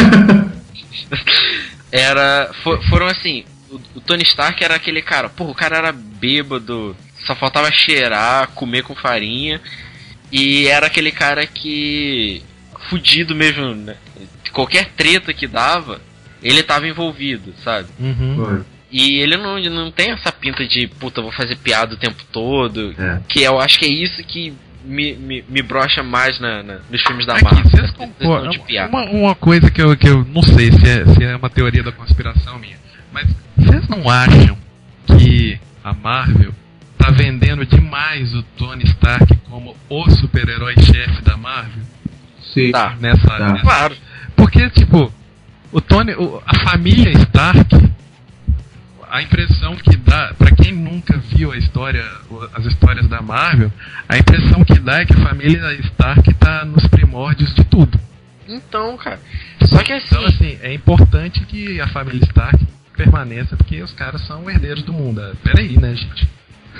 Foram assim, o Tony Stark era aquele cara, o cara era bêbado, só faltava cheirar, comer com farinha, e era aquele cara que fudido mesmo, né? Qualquer treta que dava, ele tava envolvido, sabe? E ele não tem essa pinta de, vou fazer piada o tempo todo, que eu acho que é isso que me brocha mais nos filmes da Marvel. Vocês concordam? Uma coisa que eu não sei se é uma teoria da conspiração minha, mas vocês não acham que a Marvel tá vendendo demais o Tony Stark como o super-herói-chefe da Marvel? Sim. Nessa claro. Porque, tipo, a família Stark, a impressão que dá, pra quem nunca viu as histórias da Marvel, a impressão que dá é que a família Stark tá nos primórdios de tudo. Então, cara, só que assim... Então, assim, é importante que a família Stark permaneça, porque os caras são herdeiros do mundo. Peraí, né, gente?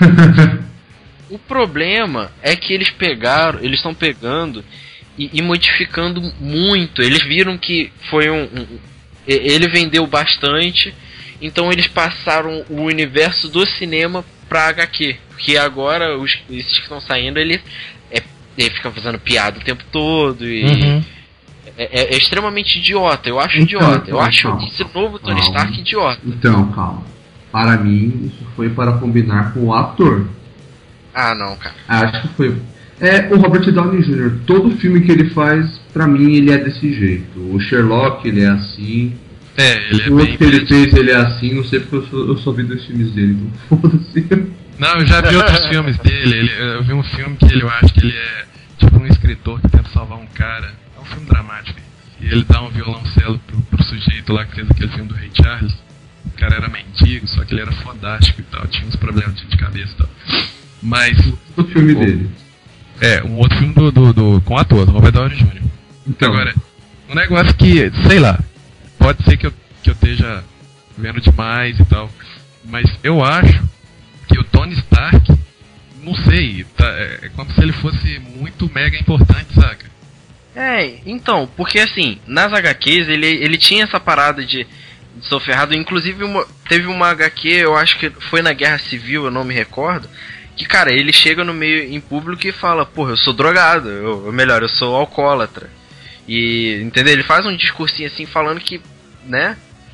O problema é que eles estão pegando e modificando muito. Eles viram que foi ele vendeu bastante, então eles passaram o universo do cinema pra HQ. Porque agora esses que estão saindo, ele fica fazendo piada o tempo todo e é extremamente idiota. Eu acho idiota. Eu acho esse novo Tony Stark idiota. Então, calma. Para mim, isso foi para combinar com o ator. Não, cara. Acho que foi. O Robert Downey Jr., todo filme que ele faz, pra mim, ele é desse jeito. O Sherlock, ele é assim. Ele é o outro que ele fez, ele é assim. Não sei porque eu só vi 2 filmes dele, então foda-se. Não, eu já vi outros filmes dele. Eu vi um filme que eu acho que ele é tipo um escritor que tenta salvar um cara. É um filme dramático. E ele dá um violoncelo pro sujeito lá que fez aquele filme do Ray Charles. O cara era mendigo, só que ele era fodástico e tal. Tinha uns problemas de cabeça e tal. Mas... o filme dele. Um outro filme com o ator, do Robert Downey Jr. Então. Agora, um negócio que, sei lá, pode ser que eu esteja vendo demais e tal, mas eu acho que o Tony Stark, não sei, é como se ele fosse muito mega importante, saca? Então, porque assim, nas HQs ele tinha essa parada de sou ferrado, inclusive teve uma HQ, eu acho que foi na Guerra Civil, eu não me recordo, que, cara, ele chega no meio em público e fala, eu sou drogado, eu sou alcoólatra. E, entendeu? Ele faz um discursinho assim falando que, né?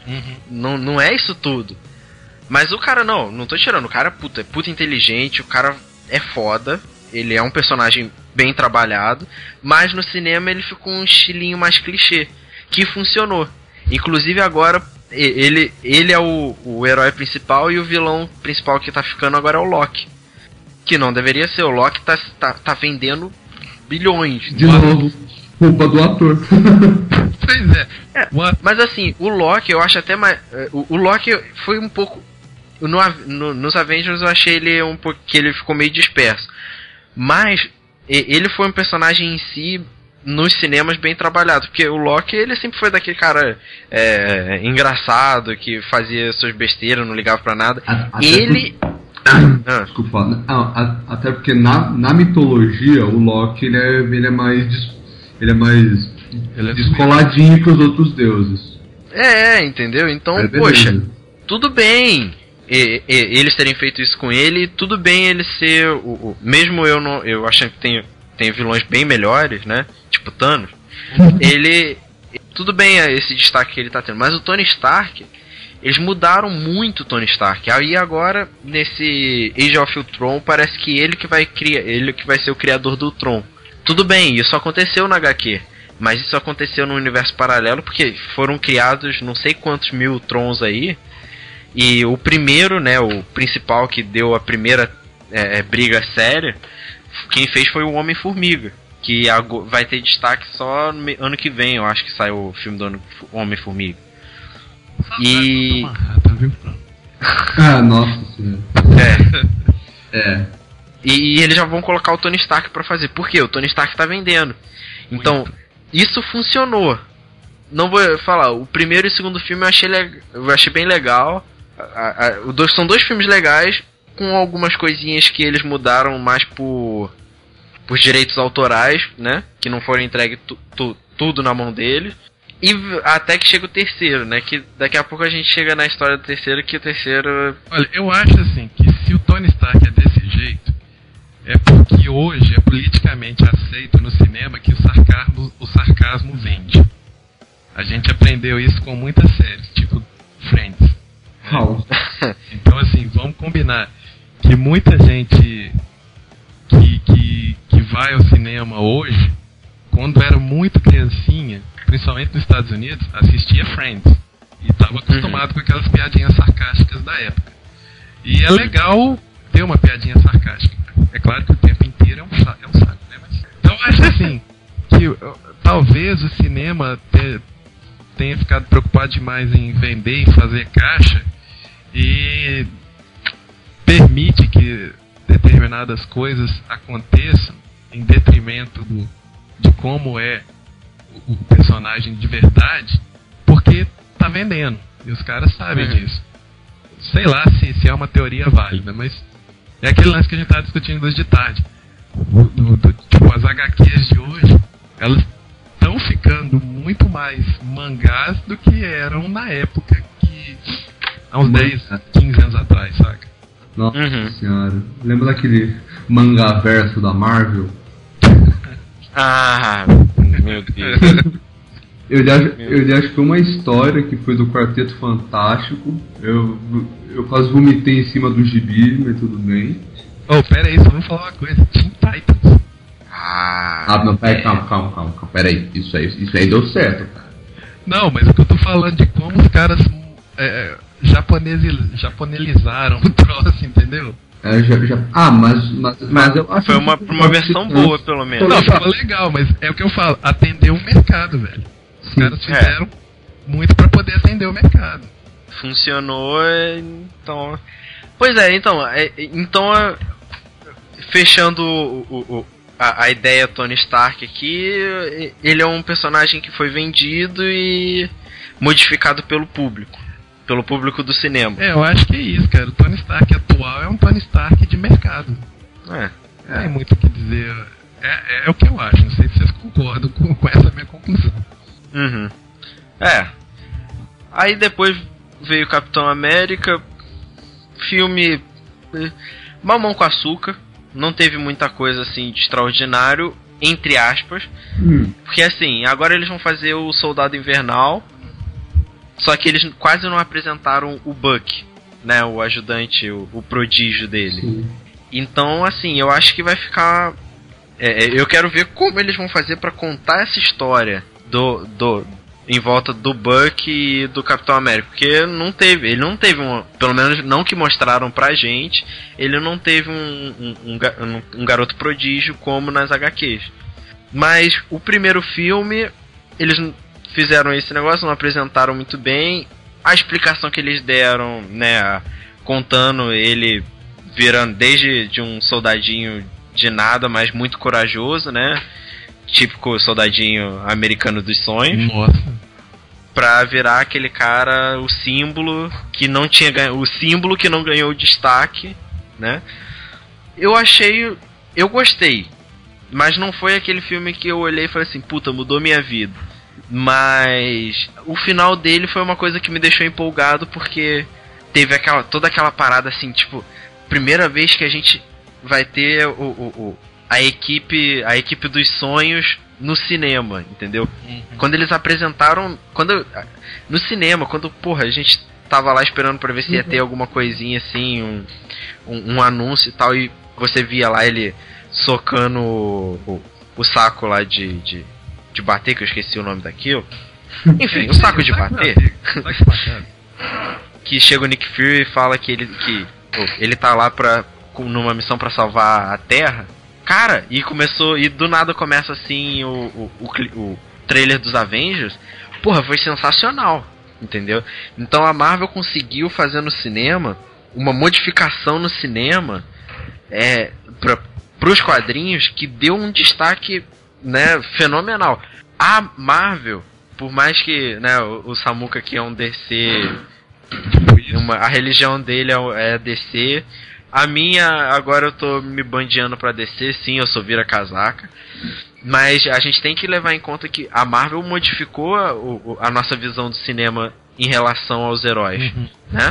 Não é isso tudo. Mas o cara não tô tirando. O cara é puta inteligente, o cara é foda. Ele é um personagem bem trabalhado. Mas no cinema ele ficou um estilinho mais clichê, que funcionou. Inclusive agora ele é o herói principal, e o vilão principal que tá ficando agora é o Loki. Que não deveria ser. O Loki tá vendendo bilhões. De novo, culpa do ator. Pois é. Mas assim, o Loki eu acho até mais... O Loki foi um pouco... Nos Avengers eu achei ele um pouco... que ele ficou meio disperso. Mas ele foi um personagem em si, nos cinemas, bem trabalhado. Porque o Loki, ele sempre foi daquele cara engraçado, que fazia suas besteiras, não ligava pra nada. Desculpa. Até porque na mitologia, o Loki ele é mais descoladinho que os outros deuses. Entendeu? Então, poxa, tudo bem eles terem feito isso com ele, tudo bem ele ser mesmo eu achando que tem vilões bem melhores, né? Tipo Thanos. Ele tudo bem esse destaque que ele tá tendo, mas o Tony Stark, eles mudaram muito o Tony Stark. Aí agora nesse Age of Ultron parece que ele que vai ser o criador do Ultron. Tudo bem, isso aconteceu na HQ. Mas isso aconteceu no universo paralelo porque foram criados não sei quantos mil Trons aí. E o primeiro, né, o principal que deu a primeira briga séria, quem fez foi o Homem-Formiga. Que vai ter destaque só no ano que vem, eu acho que sai o filme do Homem-Formiga. E... nossa senhora. E eles já vão colocar o Tony Stark pra fazer. Por quê? O Tony Stark tá vendendo. Então, isso funcionou. Não vou falar, o primeiro e o segundo filme eu achei bem legal. São dois filmes legais, com algumas coisinhas que eles mudaram mais por direitos autorais, né? Que não foram entregues tudo na mão deles. E até que chega o terceiro, né? Que daqui a pouco a gente chega na história do terceiro, que o terceiro... Olha, eu acho assim, que se o Tony Stark é desse jeito, é porque hoje é politicamente aceito no cinema que o sarcasmo vende. A gente aprendeu isso com muitas séries, tipo Friends. Então assim, vamos combinar que muita gente que vai ao cinema hoje, quando era muito criancinha, principalmente nos Estados Unidos, assistia Friends e estava acostumado com aquelas piadinhas sarcásticas da época. E é legal ter uma piadinha sarcástica. É claro que o tempo inteiro é um saco, né? Então eu acho assim que talvez o cinema tenha ficado preocupado demais em vender, em fazer caixa, e permite que determinadas coisas aconteçam em detrimento de como é o personagem de verdade, porque tá vendendo, e os caras sabem disso. Sei lá se é uma teoria válida, mas é aquele lance que a gente tá discutindo hoje de tarde. Tipo, as HQs de hoje, elas estão ficando muito mais mangás do que eram na época que... há uns 10, 15 anos atrás, saca? Nossa senhora. Lembra daquele mangá verso da Marvel? Meu Deus. Eu acho que foi uma história que foi do Quarteto Fantástico. Eu quase vomitei em cima do gibi, mas tudo bem. Pera aí, só vamos falar uma coisa. Teen Titans. Não, pera, calma. Pera aí, isso aí deu certo, cara. Não, mas o que eu tô falando de como os caras japonelizaram o troço, entendeu? Mas eu acho foi uma versão boa, pelo menos. Não, ficou legal, mas é o que eu falo, atendeu o mercado, velho. Os caras fizeram muito pra poder atender o mercado. Funcionou, então... Pois é, então fechando a ideia Tony Stark aqui, ele é um personagem que foi vendido e modificado pelo público do cinema. Eu acho que é isso, cara. O Tony Stark atual é um Tony Stark de mercado. Não tem muito o que dizer. É o que eu acho. Não sei se vocês concordam com essa minha conclusão. Aí depois veio Capitão América. Filme mamão com açúcar. Não teve muita coisa assim de extraordinário, entre aspas. Porque assim, agora eles vão fazer o Soldado Invernal. Só que eles quase não apresentaram o Buck, né? O ajudante, o prodígio dele. Sim. Então, assim, eu acho que vai ficar... eu quero ver como eles vão fazer pra contar essa história em volta do Buck e do Capitão América. Porque ele não teve pelo menos não que mostraram pra gente, ele não teve um garoto prodígio como nas HQs. Mas o primeiro filme, eles fizeram esse negócio, não apresentaram muito bem. A explicação que eles deram, né, contando ele virando desde de um soldadinho de nada, mas muito corajoso, né, típico soldadinho americano dos sonhos. Nossa. Pra virar aquele cara, o símbolo que não tinha o símbolo que não ganhou destaque, né? Eu gostei, mas não foi aquele filme que eu olhei e falei assim, puta, mudou minha vida. Mas o final dele foi uma coisa que me deixou empolgado, porque teve toda aquela parada assim, tipo, primeira vez que a gente vai ter a equipe dos sonhos no cinema, entendeu? Uhum. Quando eles apresentaram, no cinema, porra, a gente tava lá esperando pra ver se ia ter alguma coisinha assim, um anúncio e tal, e você via lá ele socando o saco lá de bater, que eu esqueci o nome daquilo. Enfim, o saco de bater. Que chega o Nick Fury e fala que ele tá lá numa missão pra salvar a Terra. Cara, e do nada começa assim o trailer dos Avengers. Porra, foi sensacional, entendeu? Então a Marvel conseguiu fazer no cinema uma modificação no cinema pros quadrinhos que deu um destaque, né, fenomenal. A Marvel, por mais que, né, o Samuka aqui é um DC, a religião dele é DC. A minha, agora eu tô me bandeando pra DC, sim, eu sou vira-casaca. Mas a gente tem que levar em conta que a Marvel modificou a nossa visão do cinema em relação aos heróis, né?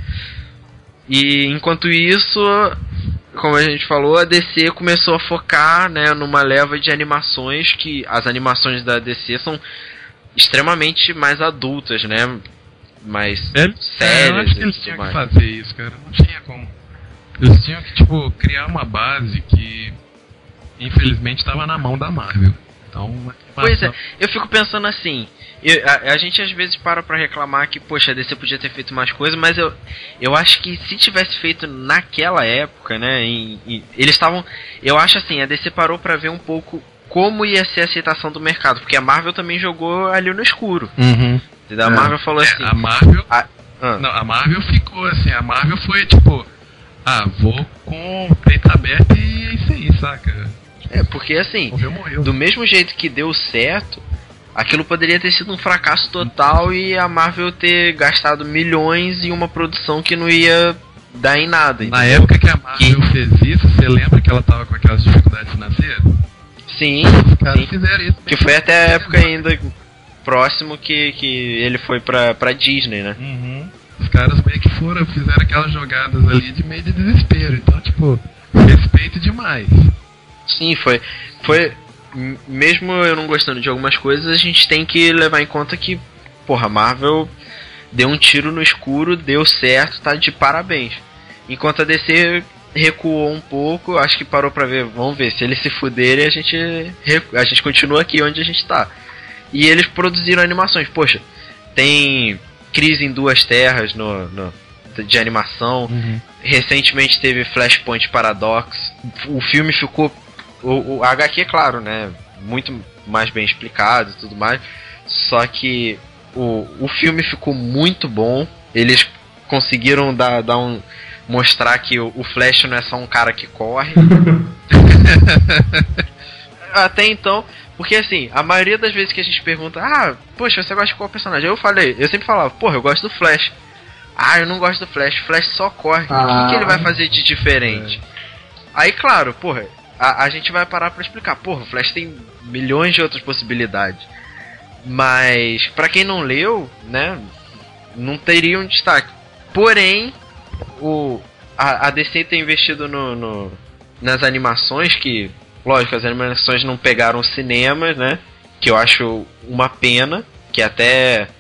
E enquanto isso, como a gente falou, a DC começou a focar, né, numa leva de animações que as animações da DC são extremamente mais adultas, né? Mais sérias. Eu acho que eles tinham que fazer isso, cara. Não tinha como. Eles tinham que, tipo, criar uma base que, infelizmente, estava na mão da Marvel. Então, pois é, eu fico pensando assim, a gente às vezes para pra reclamar que, poxa, a DC podia ter feito mais coisas, mas eu acho que se tivesse feito naquela época, né, eles estavam, eu acho assim, a DC parou pra ver um pouco como ia ser a aceitação do mercado, porque a Marvel também jogou ali no escuro. A Marvel falou assim... A Marvel... Não, a Marvel ficou assim, a Marvel foi tipo... vou com o peito aberto e é isso aí, saca? Porque assim, morreu. Do mesmo jeito que deu certo, aquilo poderia ter sido um fracasso total e a Marvel ter gastado milhões em uma produção que não ia dar em nada. Na época que a Marvel fez isso, você lembra que ela tava com aquelas dificuldades financeiras? Sim, os caras fizeram isso. Que foi até a época ainda próximo que ele foi pra Disney, né? Os caras meio que fizeram aquelas jogadas ali de meio de desespero. Então, tipo, respeito demais. Sim, foi. Mesmo eu não gostando de algumas coisas, a gente tem que levar em conta que, porra, a Marvel deu um tiro no escuro, deu certo, tá de parabéns. Enquanto a DC recuou um pouco, acho que parou pra ver, vamos ver, se eles se fuderem, a gente continua aqui onde a gente tá. E eles produziram animações, poxa, tem Crise em Duas Terras de animação. Recentemente teve Flashpoint Paradox. O filme ficou... O HQ, é claro, né? Muito mais bem explicado e tudo mais. Só que o filme ficou muito bom. Eles conseguiram mostrar que o Flash não é só um cara que corre. Até então... Porque assim, a maioria das vezes que a gente pergunta, poxa, você gosta de qual personagem? Eu sempre falava, porra, eu gosto do Flash. Eu não gosto do Flash, o Flash só corre. O que ele vai fazer de diferente? Aí, claro, porra, a gente vai parar pra explicar, porra, o Flash tem milhões de outras possibilidades. Mas, pra quem não leu, né, não teria um destaque. Porém, a DC tem investido nas animações que... Lógico, as animações não pegaram cinemas, né? Que eu acho uma pena. Que até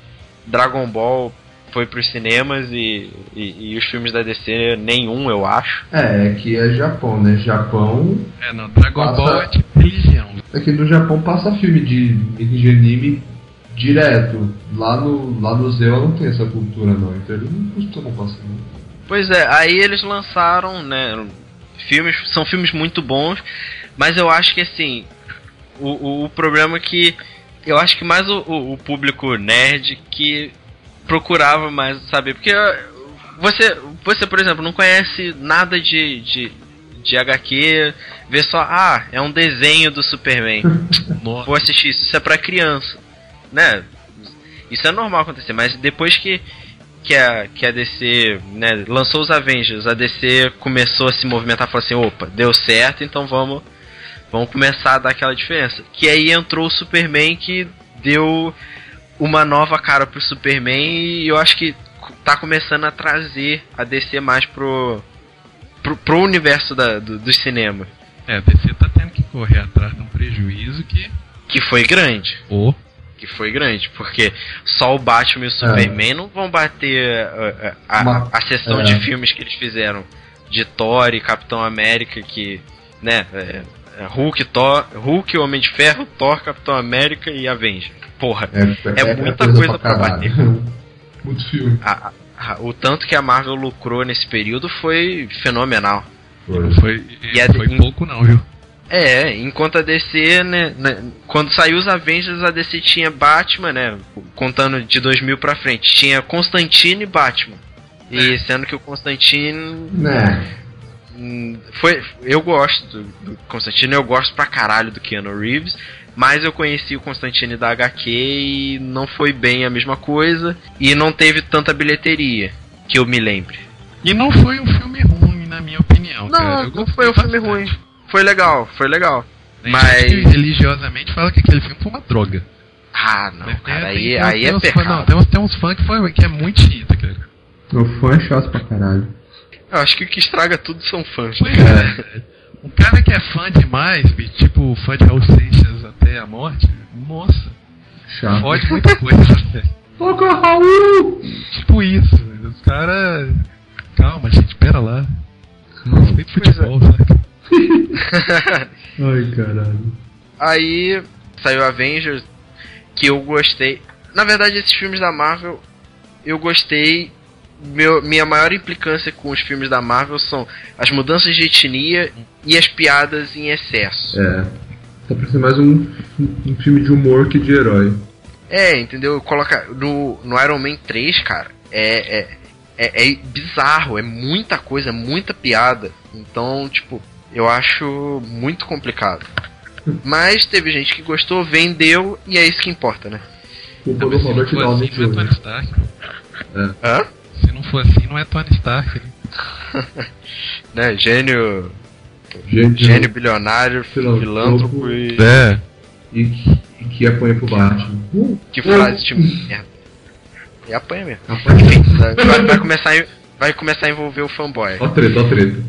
Dragon Ball foi pros cinemas e os filmes da DC, nenhum, eu acho. Que é Japão, né? Japão... não, Dragon Ball é tipo religião. Aqui no Japão passa filme de anime direto. Lá no Zéu não tem essa cultura, não. Então eles não costumam passar, não. Pois é, aí eles lançaram, né, são filmes muito bons, mas eu acho que, assim, o problema é que eu acho que mais o público nerd que procurava mais saber, porque você, por exemplo, não conhece nada de HQ, vê só, é um desenho do Superman. Vou assistir isso é pra criança, né? Isso é normal acontecer, mas depois que a DC, né, lançou os Avengers, a DC começou a se movimentar e falou assim, opa, deu certo, então vamos começar a dar aquela diferença. Que aí entrou o Superman, que deu uma nova cara pro Superman, e eu acho que tá começando a trazer a DC mais pro universo do cinema. A DC tá tendo que correr atrás de um prejuízo que foi grande. Que foi grande, porque só o Batman e o Superman não vão bater a sessão de filmes que eles fizeram de Thor e Capitão América, que, né, Hulk, Homem de Ferro, Thor, Capitão América e Avengers. Porra, é muita coisa pra bater. Muito filme. O tanto que a Marvel lucrou nesse período foi fenomenal. Foi pouco não, viu? Enquanto a DC, né, quando saiu os Avengers, a DC tinha Batman, né, contando de 2000 pra frente, tinha Constantine e Batman. E sendo que o Constantine... eu gosto do Constantine, eu gosto pra caralho do Keanu Reeves, mas eu conheci o Constantine da HQ e não foi bem a mesma coisa, e não teve tanta bilheteria, que eu me lembre. E não foi um filme ruim, na minha opinião. Não foi um filme ruim. Foi legal. Mas religiosamente fala que aquele filme foi uma droga. Não, cara, aí é pecado. Tem uns fãs que é muito chita, cara. O fã é chato pra caralho. Eu acho que o que estraga tudo são fãs. Um cara que é fã demais, tipo fã de Raul Seixas até a morte, nossa, chato. Fode muita coisa. Toca, Raul! Tipo isso, os caras... Calma, gente, pera lá. Não sei de futebol, sabe? Ai, caralho. Aí saiu Avengers, que eu gostei. Na verdade, esses filmes da Marvel eu gostei. Minha maior implicância com os filmes da Marvel são as mudanças de etnia e as piadas em excesso. Tá parecendo mais um filme de humor que de herói. Entendeu? Coloca no Iron Man 3, cara, é bizarro, é muita coisa, muita piada. Então, tipo, eu acho muito complicado. Mas teve gente que gostou, vendeu, e é isso que importa, né? Se não for assim, não é Tony Stark. Se não for assim, não é Tony Stark. Né? Gênio bilionário, filântropo e que apanha pro Batman. Que frase de merda. E apanha mesmo. Vai começar a envolver o fanboy. Ó treta.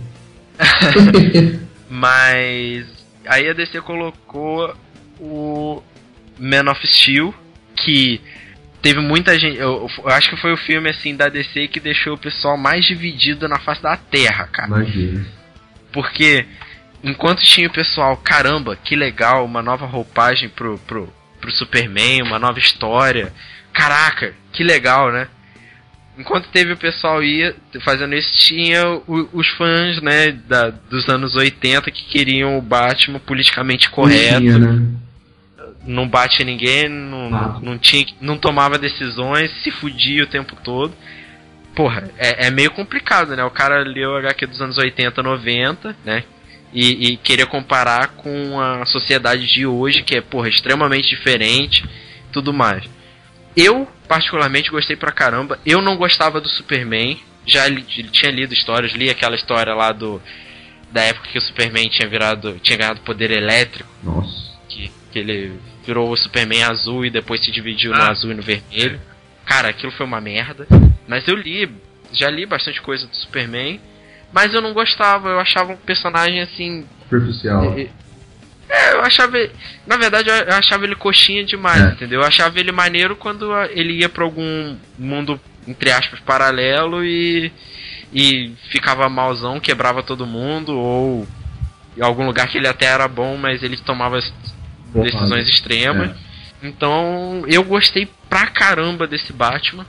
Mas aí a DC colocou o Man of Steel, que teve muita gente. Eu acho que foi o filme assim da DC que deixou o pessoal mais dividido na face da Terra, cara. Imagina. Porque enquanto tinha o pessoal, caramba, que legal, uma nova roupagem pro Superman, uma nova história. Caraca, que legal, né? Enquanto teve o pessoal ia fazendo isso, tinha os fãs, né, dos anos 80 que queriam o Batman politicamente correto. Tinha, né? Não bate ninguém, não tomava decisões, se fudia o tempo todo. Porra, é meio complicado, né? O cara leu o HQ dos anos 80, 90, né? E queria comparar com a sociedade de hoje, que é, porra, extremamente diferente, tudo mais. Eu, particularmente, gostei pra caramba. Eu não gostava do Superman. Já tinha lido histórias, li aquela história lá da época que o Superman tinha ganhado poder elétrico. Nossa. Que ele virou o Superman azul e depois se dividiu no azul e no vermelho. Cara, aquilo foi uma merda. Mas eu já li bastante coisa do Superman. Mas eu não gostava, eu achava um personagem assim... superficial. Eu achava... Na verdade, eu achava ele coxinha demais, entendeu? Eu achava ele maneiro quando ele ia pra algum mundo, entre aspas, paralelo e ficava malzão, quebrava todo mundo, ou em algum lugar que ele até era bom, mas ele tomava decisões extremas. Então, eu gostei pra caramba desse Batman.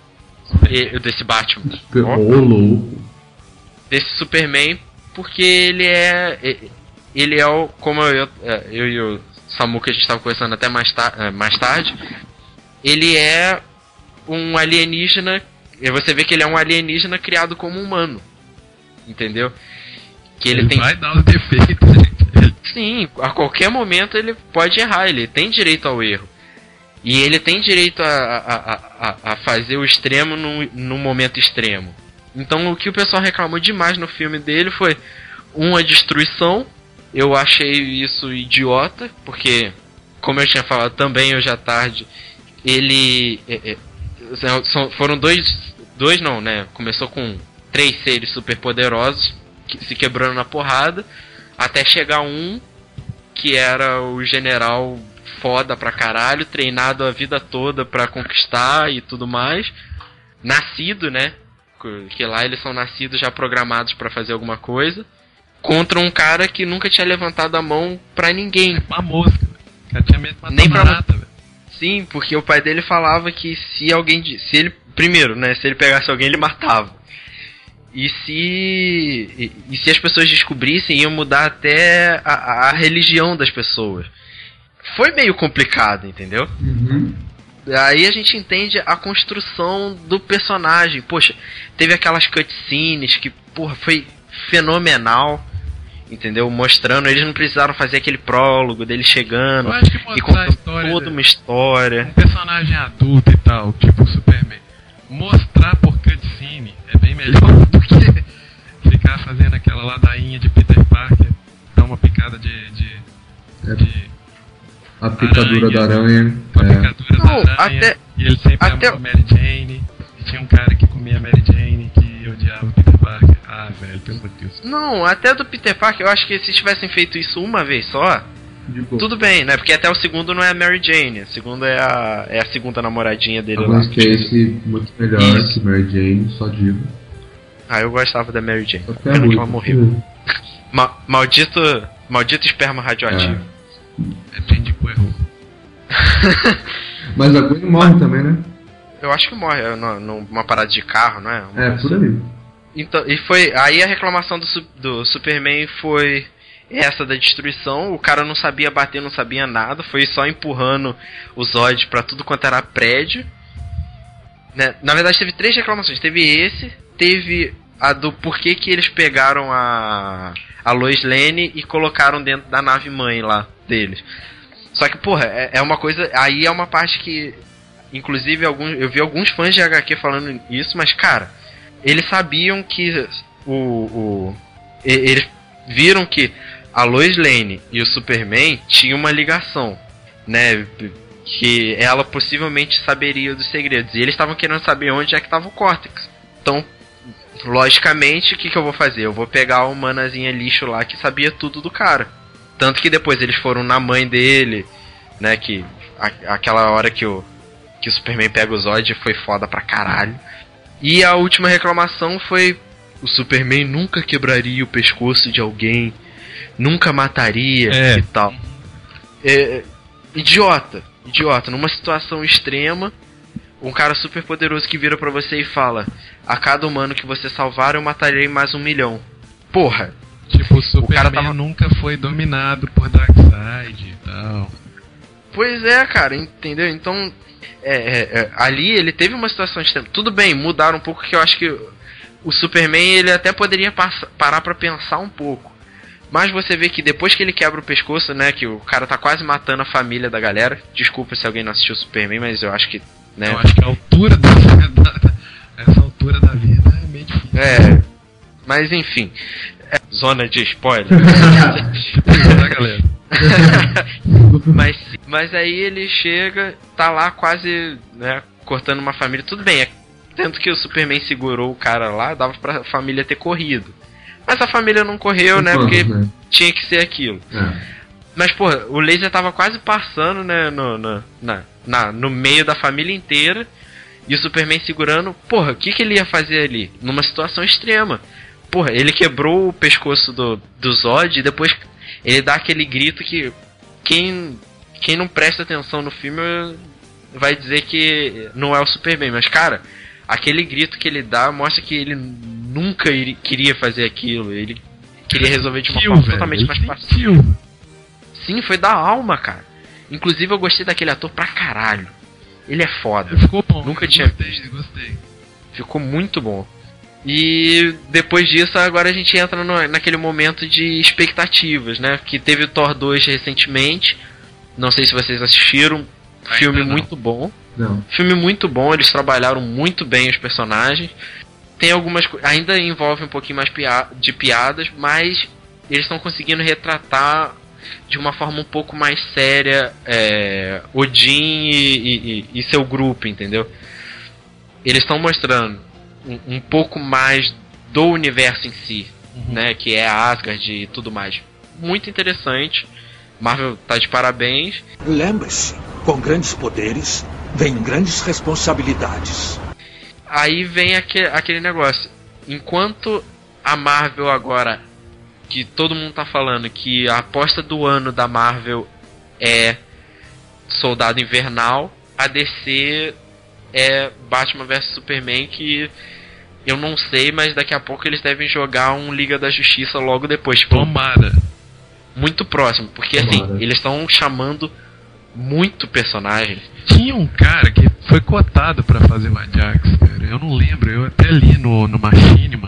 Desse Batman. Louco. Desse Superman, porque ele é o... Como eu e o Samuca, a gente estava conversando até mais tarde, ele é um alienígena. Você vê que ele é um alienígena criado como humano, entendeu? Que ele tem... vai dar os defeitos, gente. Sim, a qualquer momento ele pode errar, ele tem direito ao erro. E ele tem direito a fazer o extremo no momento extremo. Então o que o pessoal reclamou demais no filme dele foi uma destruição. Eu achei isso idiota, porque, como eu tinha falado também hoje à tarde, ele... foram dois não, né? Começou com 3 seres super poderosos se quebrando na porrada, até chegar um que era o general foda pra caralho, treinado a vida toda pra conquistar e tudo mais, nascido, né? Que lá eles são nascidos já programados pra fazer alguma coisa, contra um cara que nunca tinha levantado a mão pra ninguém. Uma mosca, cara tinha medo de matar nem uma barata, velho. Sim, porque o pai dele falava que se ele primeiro, né, se ele pegasse alguém ele matava. E se as pessoas descobrissem, iam mudar até a religião das pessoas. Foi meio complicado, entendeu? Aí a gente entende a construção do personagem. Poxa, teve aquelas cutscenes que, porra, foi fenomenal, entendeu? Mostrando, eles não precisaram fazer aquele prólogo dele chegando e contando toda uma história. Um personagem adulto e tal, tipo o Superman. Mostrar por cutscene é bem melhor do que ficar fazendo aquela ladainha de Peter Parker, dar uma picada a picadura da aranha. A picadura da aranha. E ele sempre amava Mary Jane. E tinha um cara que comia Mary Jane que odiava o Peter Parker. Ah, velho, pelo amor de Deus. Não, até do Peter Parker, eu acho que se tivessem feito isso uma vez só, tudo bem, né? Porque até o segundo não é a Mary Jane. O segundo é a segunda namoradinha dele lá. Eu acho que é esse muito melhor que Mary Jane, só digo. Ah, eu gostava da Mary Jane. Pena que ela morreu. Maldito esperma radioativo. É Jane de Coelho. Mas a Gwen morre também, né? Eu acho que morre numa parada de carro, não é? Por aí. Então, e foi... Aí a reclamação do Superman foi essa da destruição. O cara não sabia bater, não sabia nada. Foi só empurrando o Zod pra tudo quanto era prédio. Né? Na verdade teve 3 reclamações. Teve a do porquê que eles pegaram a Lois Lane e colocaram dentro da nave mãe lá deles. Só que, porra, é uma coisa... Aí é uma parte que... Inclusive, eu vi alguns fãs de HQ falando isso, mas, cara, eles sabiam que eles viram que a Lois Lane e o Superman tinham uma ligação, né? Que ela possivelmente saberia dos segredos. E eles estavam querendo saber onde é que estava o Córtex. Então, logicamente, o que eu vou fazer? Eu vou pegar a humanazinha lixo lá que sabia tudo do cara. Tanto que depois eles foram na mãe dele, né? Que aquela hora que o Superman pega o Zod foi foda pra caralho. E a última reclamação foi: o Superman nunca quebraria o pescoço de alguém, nunca mataria e tal. Idiota. Numa situação extrema, um cara super poderoso que vira pra você e fala: a cada humano que você salvar eu matarei mais 1 milhão. Porra. Tipo, o Superman nunca foi dominado por Darkseid e tal. Pois é, cara, entendeu? Então, ali ele teve uma situação extrema. Tudo bem, mudaram um pouco, que eu acho que o Superman ele até poderia parar pra pensar um pouco. Mas você vê que depois que ele quebra o pescoço, né, que o cara tá quase matando a família da galera. Desculpa se alguém não assistiu o Superman, mas eu acho que... Né, eu acho que a altura essa altura da vida é meio difícil. Mas enfim... Zona de spoiler. Tá, galera? Mas aí ele chega, tá lá quase, né, cortando uma família. Tudo bem, tanto que o Superman segurou o cara lá, dava pra família ter corrido. Mas a família não correu, né, porque tinha que ser aquilo. Mas, porra, o laser tava quase passando, né, no meio da família inteira. E o Superman segurando. Porra, o que ele ia fazer ali? Numa situação extrema. Porra, ele quebrou o pescoço do Zod e depois ele dá aquele grito que quem não presta atenção no filme vai dizer que não é o Superman. Mas, cara, aquele grito que ele dá mostra que ele nunca queria fazer aquilo. Ele queria resolver de uma forma totalmente mais pacífica. Sim, foi da alma, cara. Inclusive eu gostei daquele ator pra caralho. Ele é foda. Ficou bom. Nunca tinha visto. Gostei. Ficou muito bom. E depois disso, agora a gente entra naquele momento de expectativas, né? Que teve o Thor 2 recentemente. Não sei se vocês assistiram. Filme muito bom. Não. Filme muito bom, eles trabalharam muito bem os personagens. Tem algumas coisas. Ainda envolve um pouquinho mais de piadas, mas eles estão conseguindo retratar de uma forma um pouco mais séria Odin e seu grupo, entendeu? Eles estão mostrando um pouco mais do universo em si, né? Que é Asgard e tudo mais. Muito interessante. Marvel tá de parabéns. Lembre-se, com grandes poderes vem grandes responsabilidades. Aí vem aquele negócio. Enquanto a Marvel agora, que todo mundo tá falando que a aposta do ano da Marvel é Soldado Invernal, a DC é Batman vs Superman, que eu não sei, mas daqui a pouco eles devem jogar um Liga da Justiça logo depois. Tipo, Tomara. Muito próximo, porque assim, eles estão chamando muito personagem. Tinha um cara que foi cotado pra fazer o Ajax, cara. Eu não lembro, eu até li no Machinima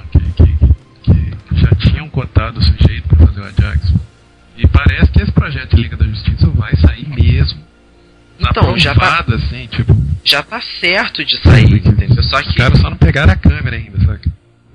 que já tinham cotado o sujeito pra fazer o Ajax. E parece que esse projeto de Liga da Justiça vai sair mesmo. Então, já tá, assim, tipo, já tá certo de sair, entendeu? Só que os caras só não pegaram a câmera ainda, saca?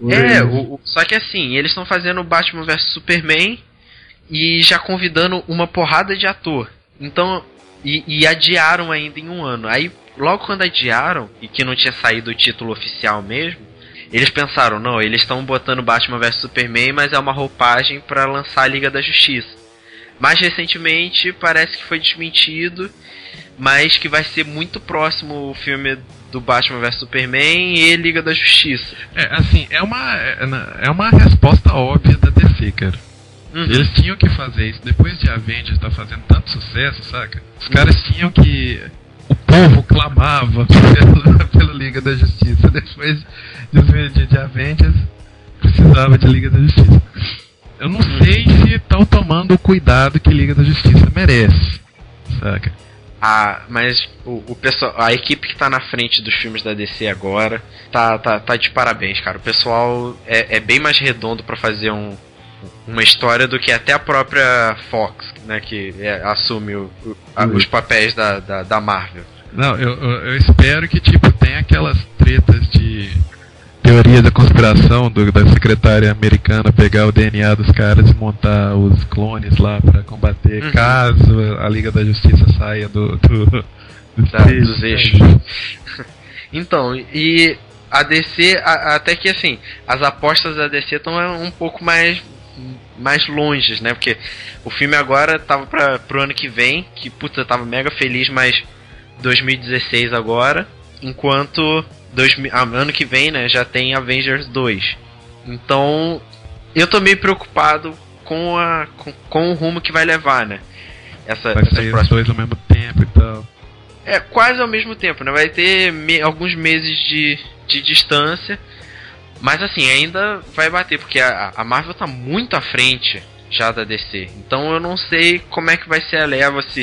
Só que assim, eles estão fazendo o Batman vs Superman e já convidando uma porrada de ator. Então, e adiaram ainda em um ano. Aí, logo quando adiaram, e que não tinha saído o título oficial mesmo, eles pensaram, não, eles estão botando Batman vs Superman, mas é uma roupagem pra lançar a Liga da Justiça. Mais recentemente, parece que foi desmentido, mas que vai ser muito próximo o filme do Batman vs Superman e Liga da Justiça. Assim, é uma resposta óbvia da DC, cara. Eles tinham que fazer isso. Depois de Avengers tá fazendo tanto sucesso, saca? Os caras tinham que... O povo clamava pela Liga da Justiça. Depois de Avengers, precisava de Liga da Justiça. Eu não sei se estão tomando o cuidado que Liga da Justiça merece, saca? Mas o pessoal, a equipe que tá na frente dos filmes da DC agora tá de parabéns, cara. O pessoal é bem mais redondo pra fazer uma história do que até a própria Fox, né, que assume os papéis da Marvel. Não, eu espero que tipo tenha aquelas tretas de teoria da conspiração da secretária americana pegar o DNA dos caras e montar os clones lá pra combater caso a Liga da Justiça saia dos eixos. Então, e a DC, até que assim, as apostas da DC estão um pouco mais longe, né? Porque o filme agora tava pro ano que vem, que puta, tava mega feliz, mas 2016 agora, enquanto ano que vem, né, já tem Avengers 2. Então, eu tô meio preocupado com o rumo que vai levar, né? Vai sair os dois ao mesmo tempo e tal. Quase ao mesmo tempo, né? Vai ter alguns meses de distância. Mas assim, ainda vai bater, porque a Marvel tá muito à frente já da DC. Então eu não sei como é que vai ser a leva, se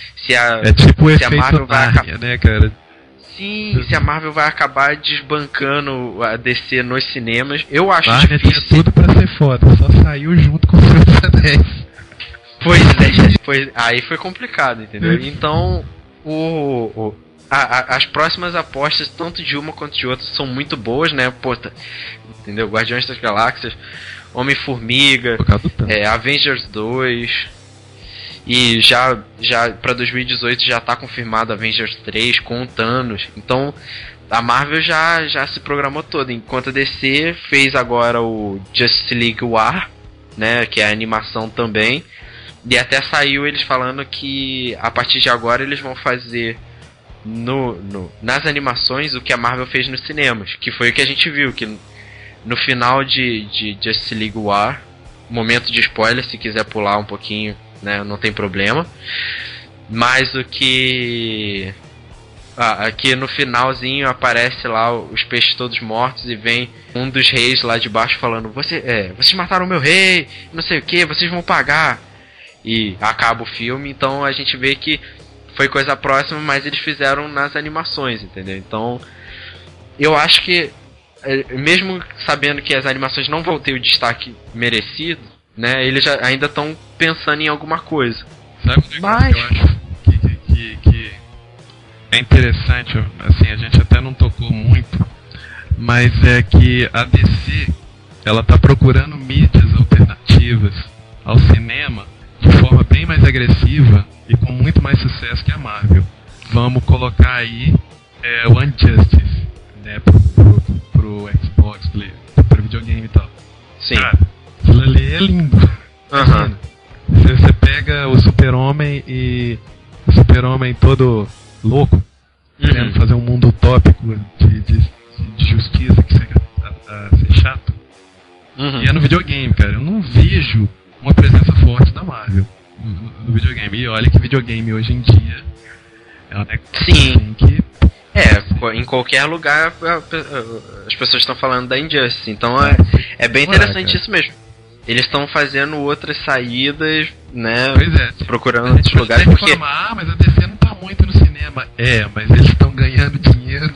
a Marvel vai acabar, né, cara? Sim, se a Marvel vai acabar desbancando a DC nos cinemas. Eu acho difícil. Tinha tudo pra ser foda, só saiu junto com o Senhor dos Anéis. Pois aí foi complicado, entendeu? Então, as próximas apostas, tanto de uma quanto de outra, são muito boas, né? Entendeu? Guardiões das Galáxias, Homem-Formiga, Avengers 2, e já pra 2018 já tá confirmado Avengers 3 com o Thanos. Então, a Marvel já se programou toda, enquanto a DC fez agora o Justice League War, né? Que é a animação também. E até saiu eles falando que a partir de agora eles vão fazer nas animações o que a Marvel fez nos cinemas, que foi o que a gente viu, que no final de Justice League War, momento de spoiler, se quiser pular um pouquinho, né, não tem problema, mas o que aqui no finalzinho aparece lá os peixes todos mortos e vem um dos reis lá de baixo falando: vocês mataram o meu rei, não sei o que, vocês vão pagar. E acaba o filme, então a gente vê que foi coisa próxima, mas eles fizeram nas animações, entendeu? Então, eu acho que, mesmo sabendo que as animações não vão ter o destaque merecido, né, eles ainda estão pensando em alguma coisa. Sabe o que eu acho que é interessante, assim, a gente até não tocou muito, mas é que a DC, ela tá procurando mídias alternativas ao cinema de forma bem mais agressiva e com muito mais sucesso que a Marvel. Vamos colocar aí o Injustice, né, pro Xbox, pro videogame e tal. Sim. Cara, aquilo ali é lindo. Uhum. Você pega o Super-Homem e o Super-Homem todo louco, querendo fazer um mundo utópico de justiça que chega a ser chato. E é no videogame, cara. Eu não vejo uma presença forte da Marvel no videogame. E olha que videogame hoje em dia é um negócio assim que... em qualquer lugar as pessoas estão falando da Injustice. Então é bem interessante isso mesmo. Eles estão fazendo outras saídas, né? Pois é. Procurando outros lugares. Porque... mas a DC não tá muito no cinema. Mas eles estão ganhando dinheiro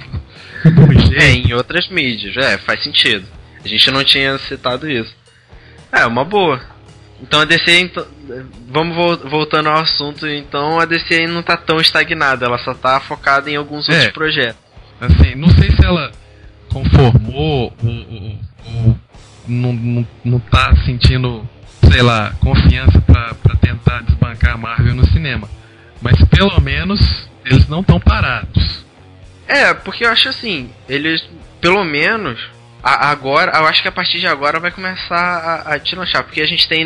em outras mídias. Faz sentido. A gente não tinha citado isso. É uma boa. Então a DC, então, vamos voltando ao assunto, então a DC não tá tão estagnada, ela só tá focada em alguns outros projetos. Assim, não sei se ela conformou ou não tá sentindo, sei lá, confiança pra tentar desbancar a Marvel no cinema. Mas pelo menos eles não estão parados. Porque eu acho assim, eles, pelo menos... Agora, eu acho que a partir de agora vai começar a deslanchar, porque a gente tem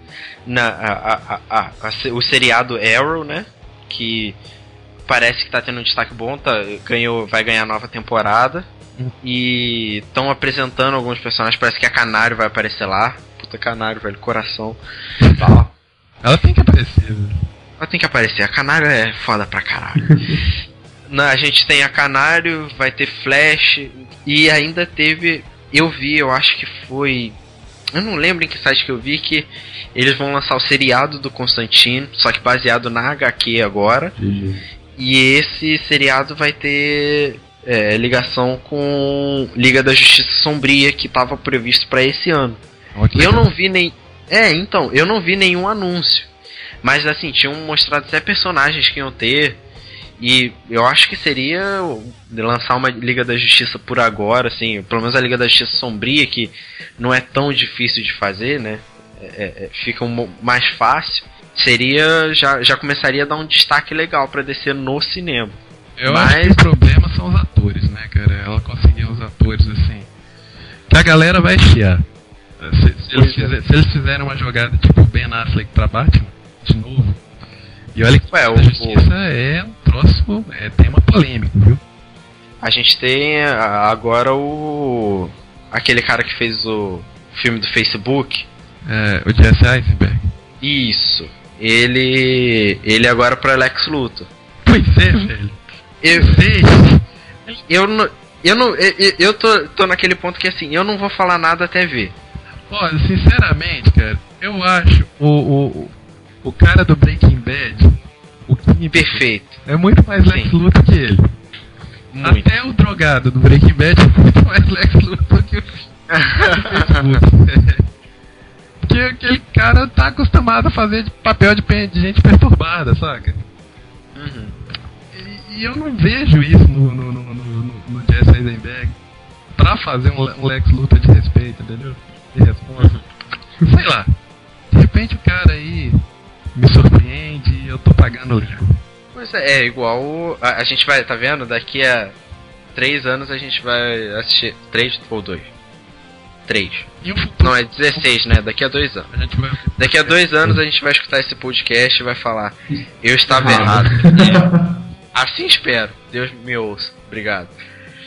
o seriado Arrow, né, que parece que tá tendo um destaque bom, vai ganhar nova temporada, e estão apresentando alguns personagens, parece que a Canário vai aparecer lá, puta Canário, velho, coração, tal. Ela tem que aparecer, velho. Ela tem que aparecer, a Canário é foda pra caralho. A gente tem a Canário, vai ter Flash, e ainda teve, eu acho que foi, eu não lembro em que site que eu vi, que eles vão lançar o seriado do Constantine, só que baseado na HQ agora. E esse seriado vai ter ligação com Liga da Justiça Sombria, que estava previsto para esse ano. Eu não vi eu não vi nenhum anúncio, mas assim, tinham mostrado até personagens que iam ter. E eu acho que seria lançar uma Liga da Justiça por agora, assim, pelo menos a Liga da Justiça Sombria, que não é tão difícil de fazer, né? Fica mais fácil. Já começaria a dar um destaque legal pra descer no cinema. Acho que o problema são os atores, né, cara? Ela conseguiu os atores, assim, que a galera vai chiar. Se eles fizerem uma jogada tipo Ben Affleck pra Batman, de novo. E olha que a Justiça é um troço, é tema polêmico, viu? A gente tem agora aquele cara que fez o filme do Facebook. O Jesse Eisenberg. Isso. Ele agora pra Lex Luthor. Pois é, velho. Eu tô naquele ponto que assim, eu não vou falar nada até ver. Olha, sinceramente, cara, eu acho o cara do Breaking Bad, o Kim, perfeito, é muito mais Lex Luthor que ele. Muito. Até o drogado do Breaking Bad é muito mais Lex Luthor que o Facebook. Porque aquele cara tá acostumado a fazer papel de gente perturbada, saca? E eu não vejo isso no Jesse Eisenberg pra fazer um Lex Luthor de respeito, entendeu? De resposta. Sei lá. De repente o cara aí me surpreende e eu tô pagando o jogo. Pois é igual a gente vai, tá vendo? Daqui a 3 anos a gente vai assistir 3 ou 2. 3. Não, é 16, né? Daqui a 2 anos. Daqui a 2 anos a gente vai escutar esse podcast e vai falar: eu estava errado. Assim espero. Deus me ouça. Obrigado.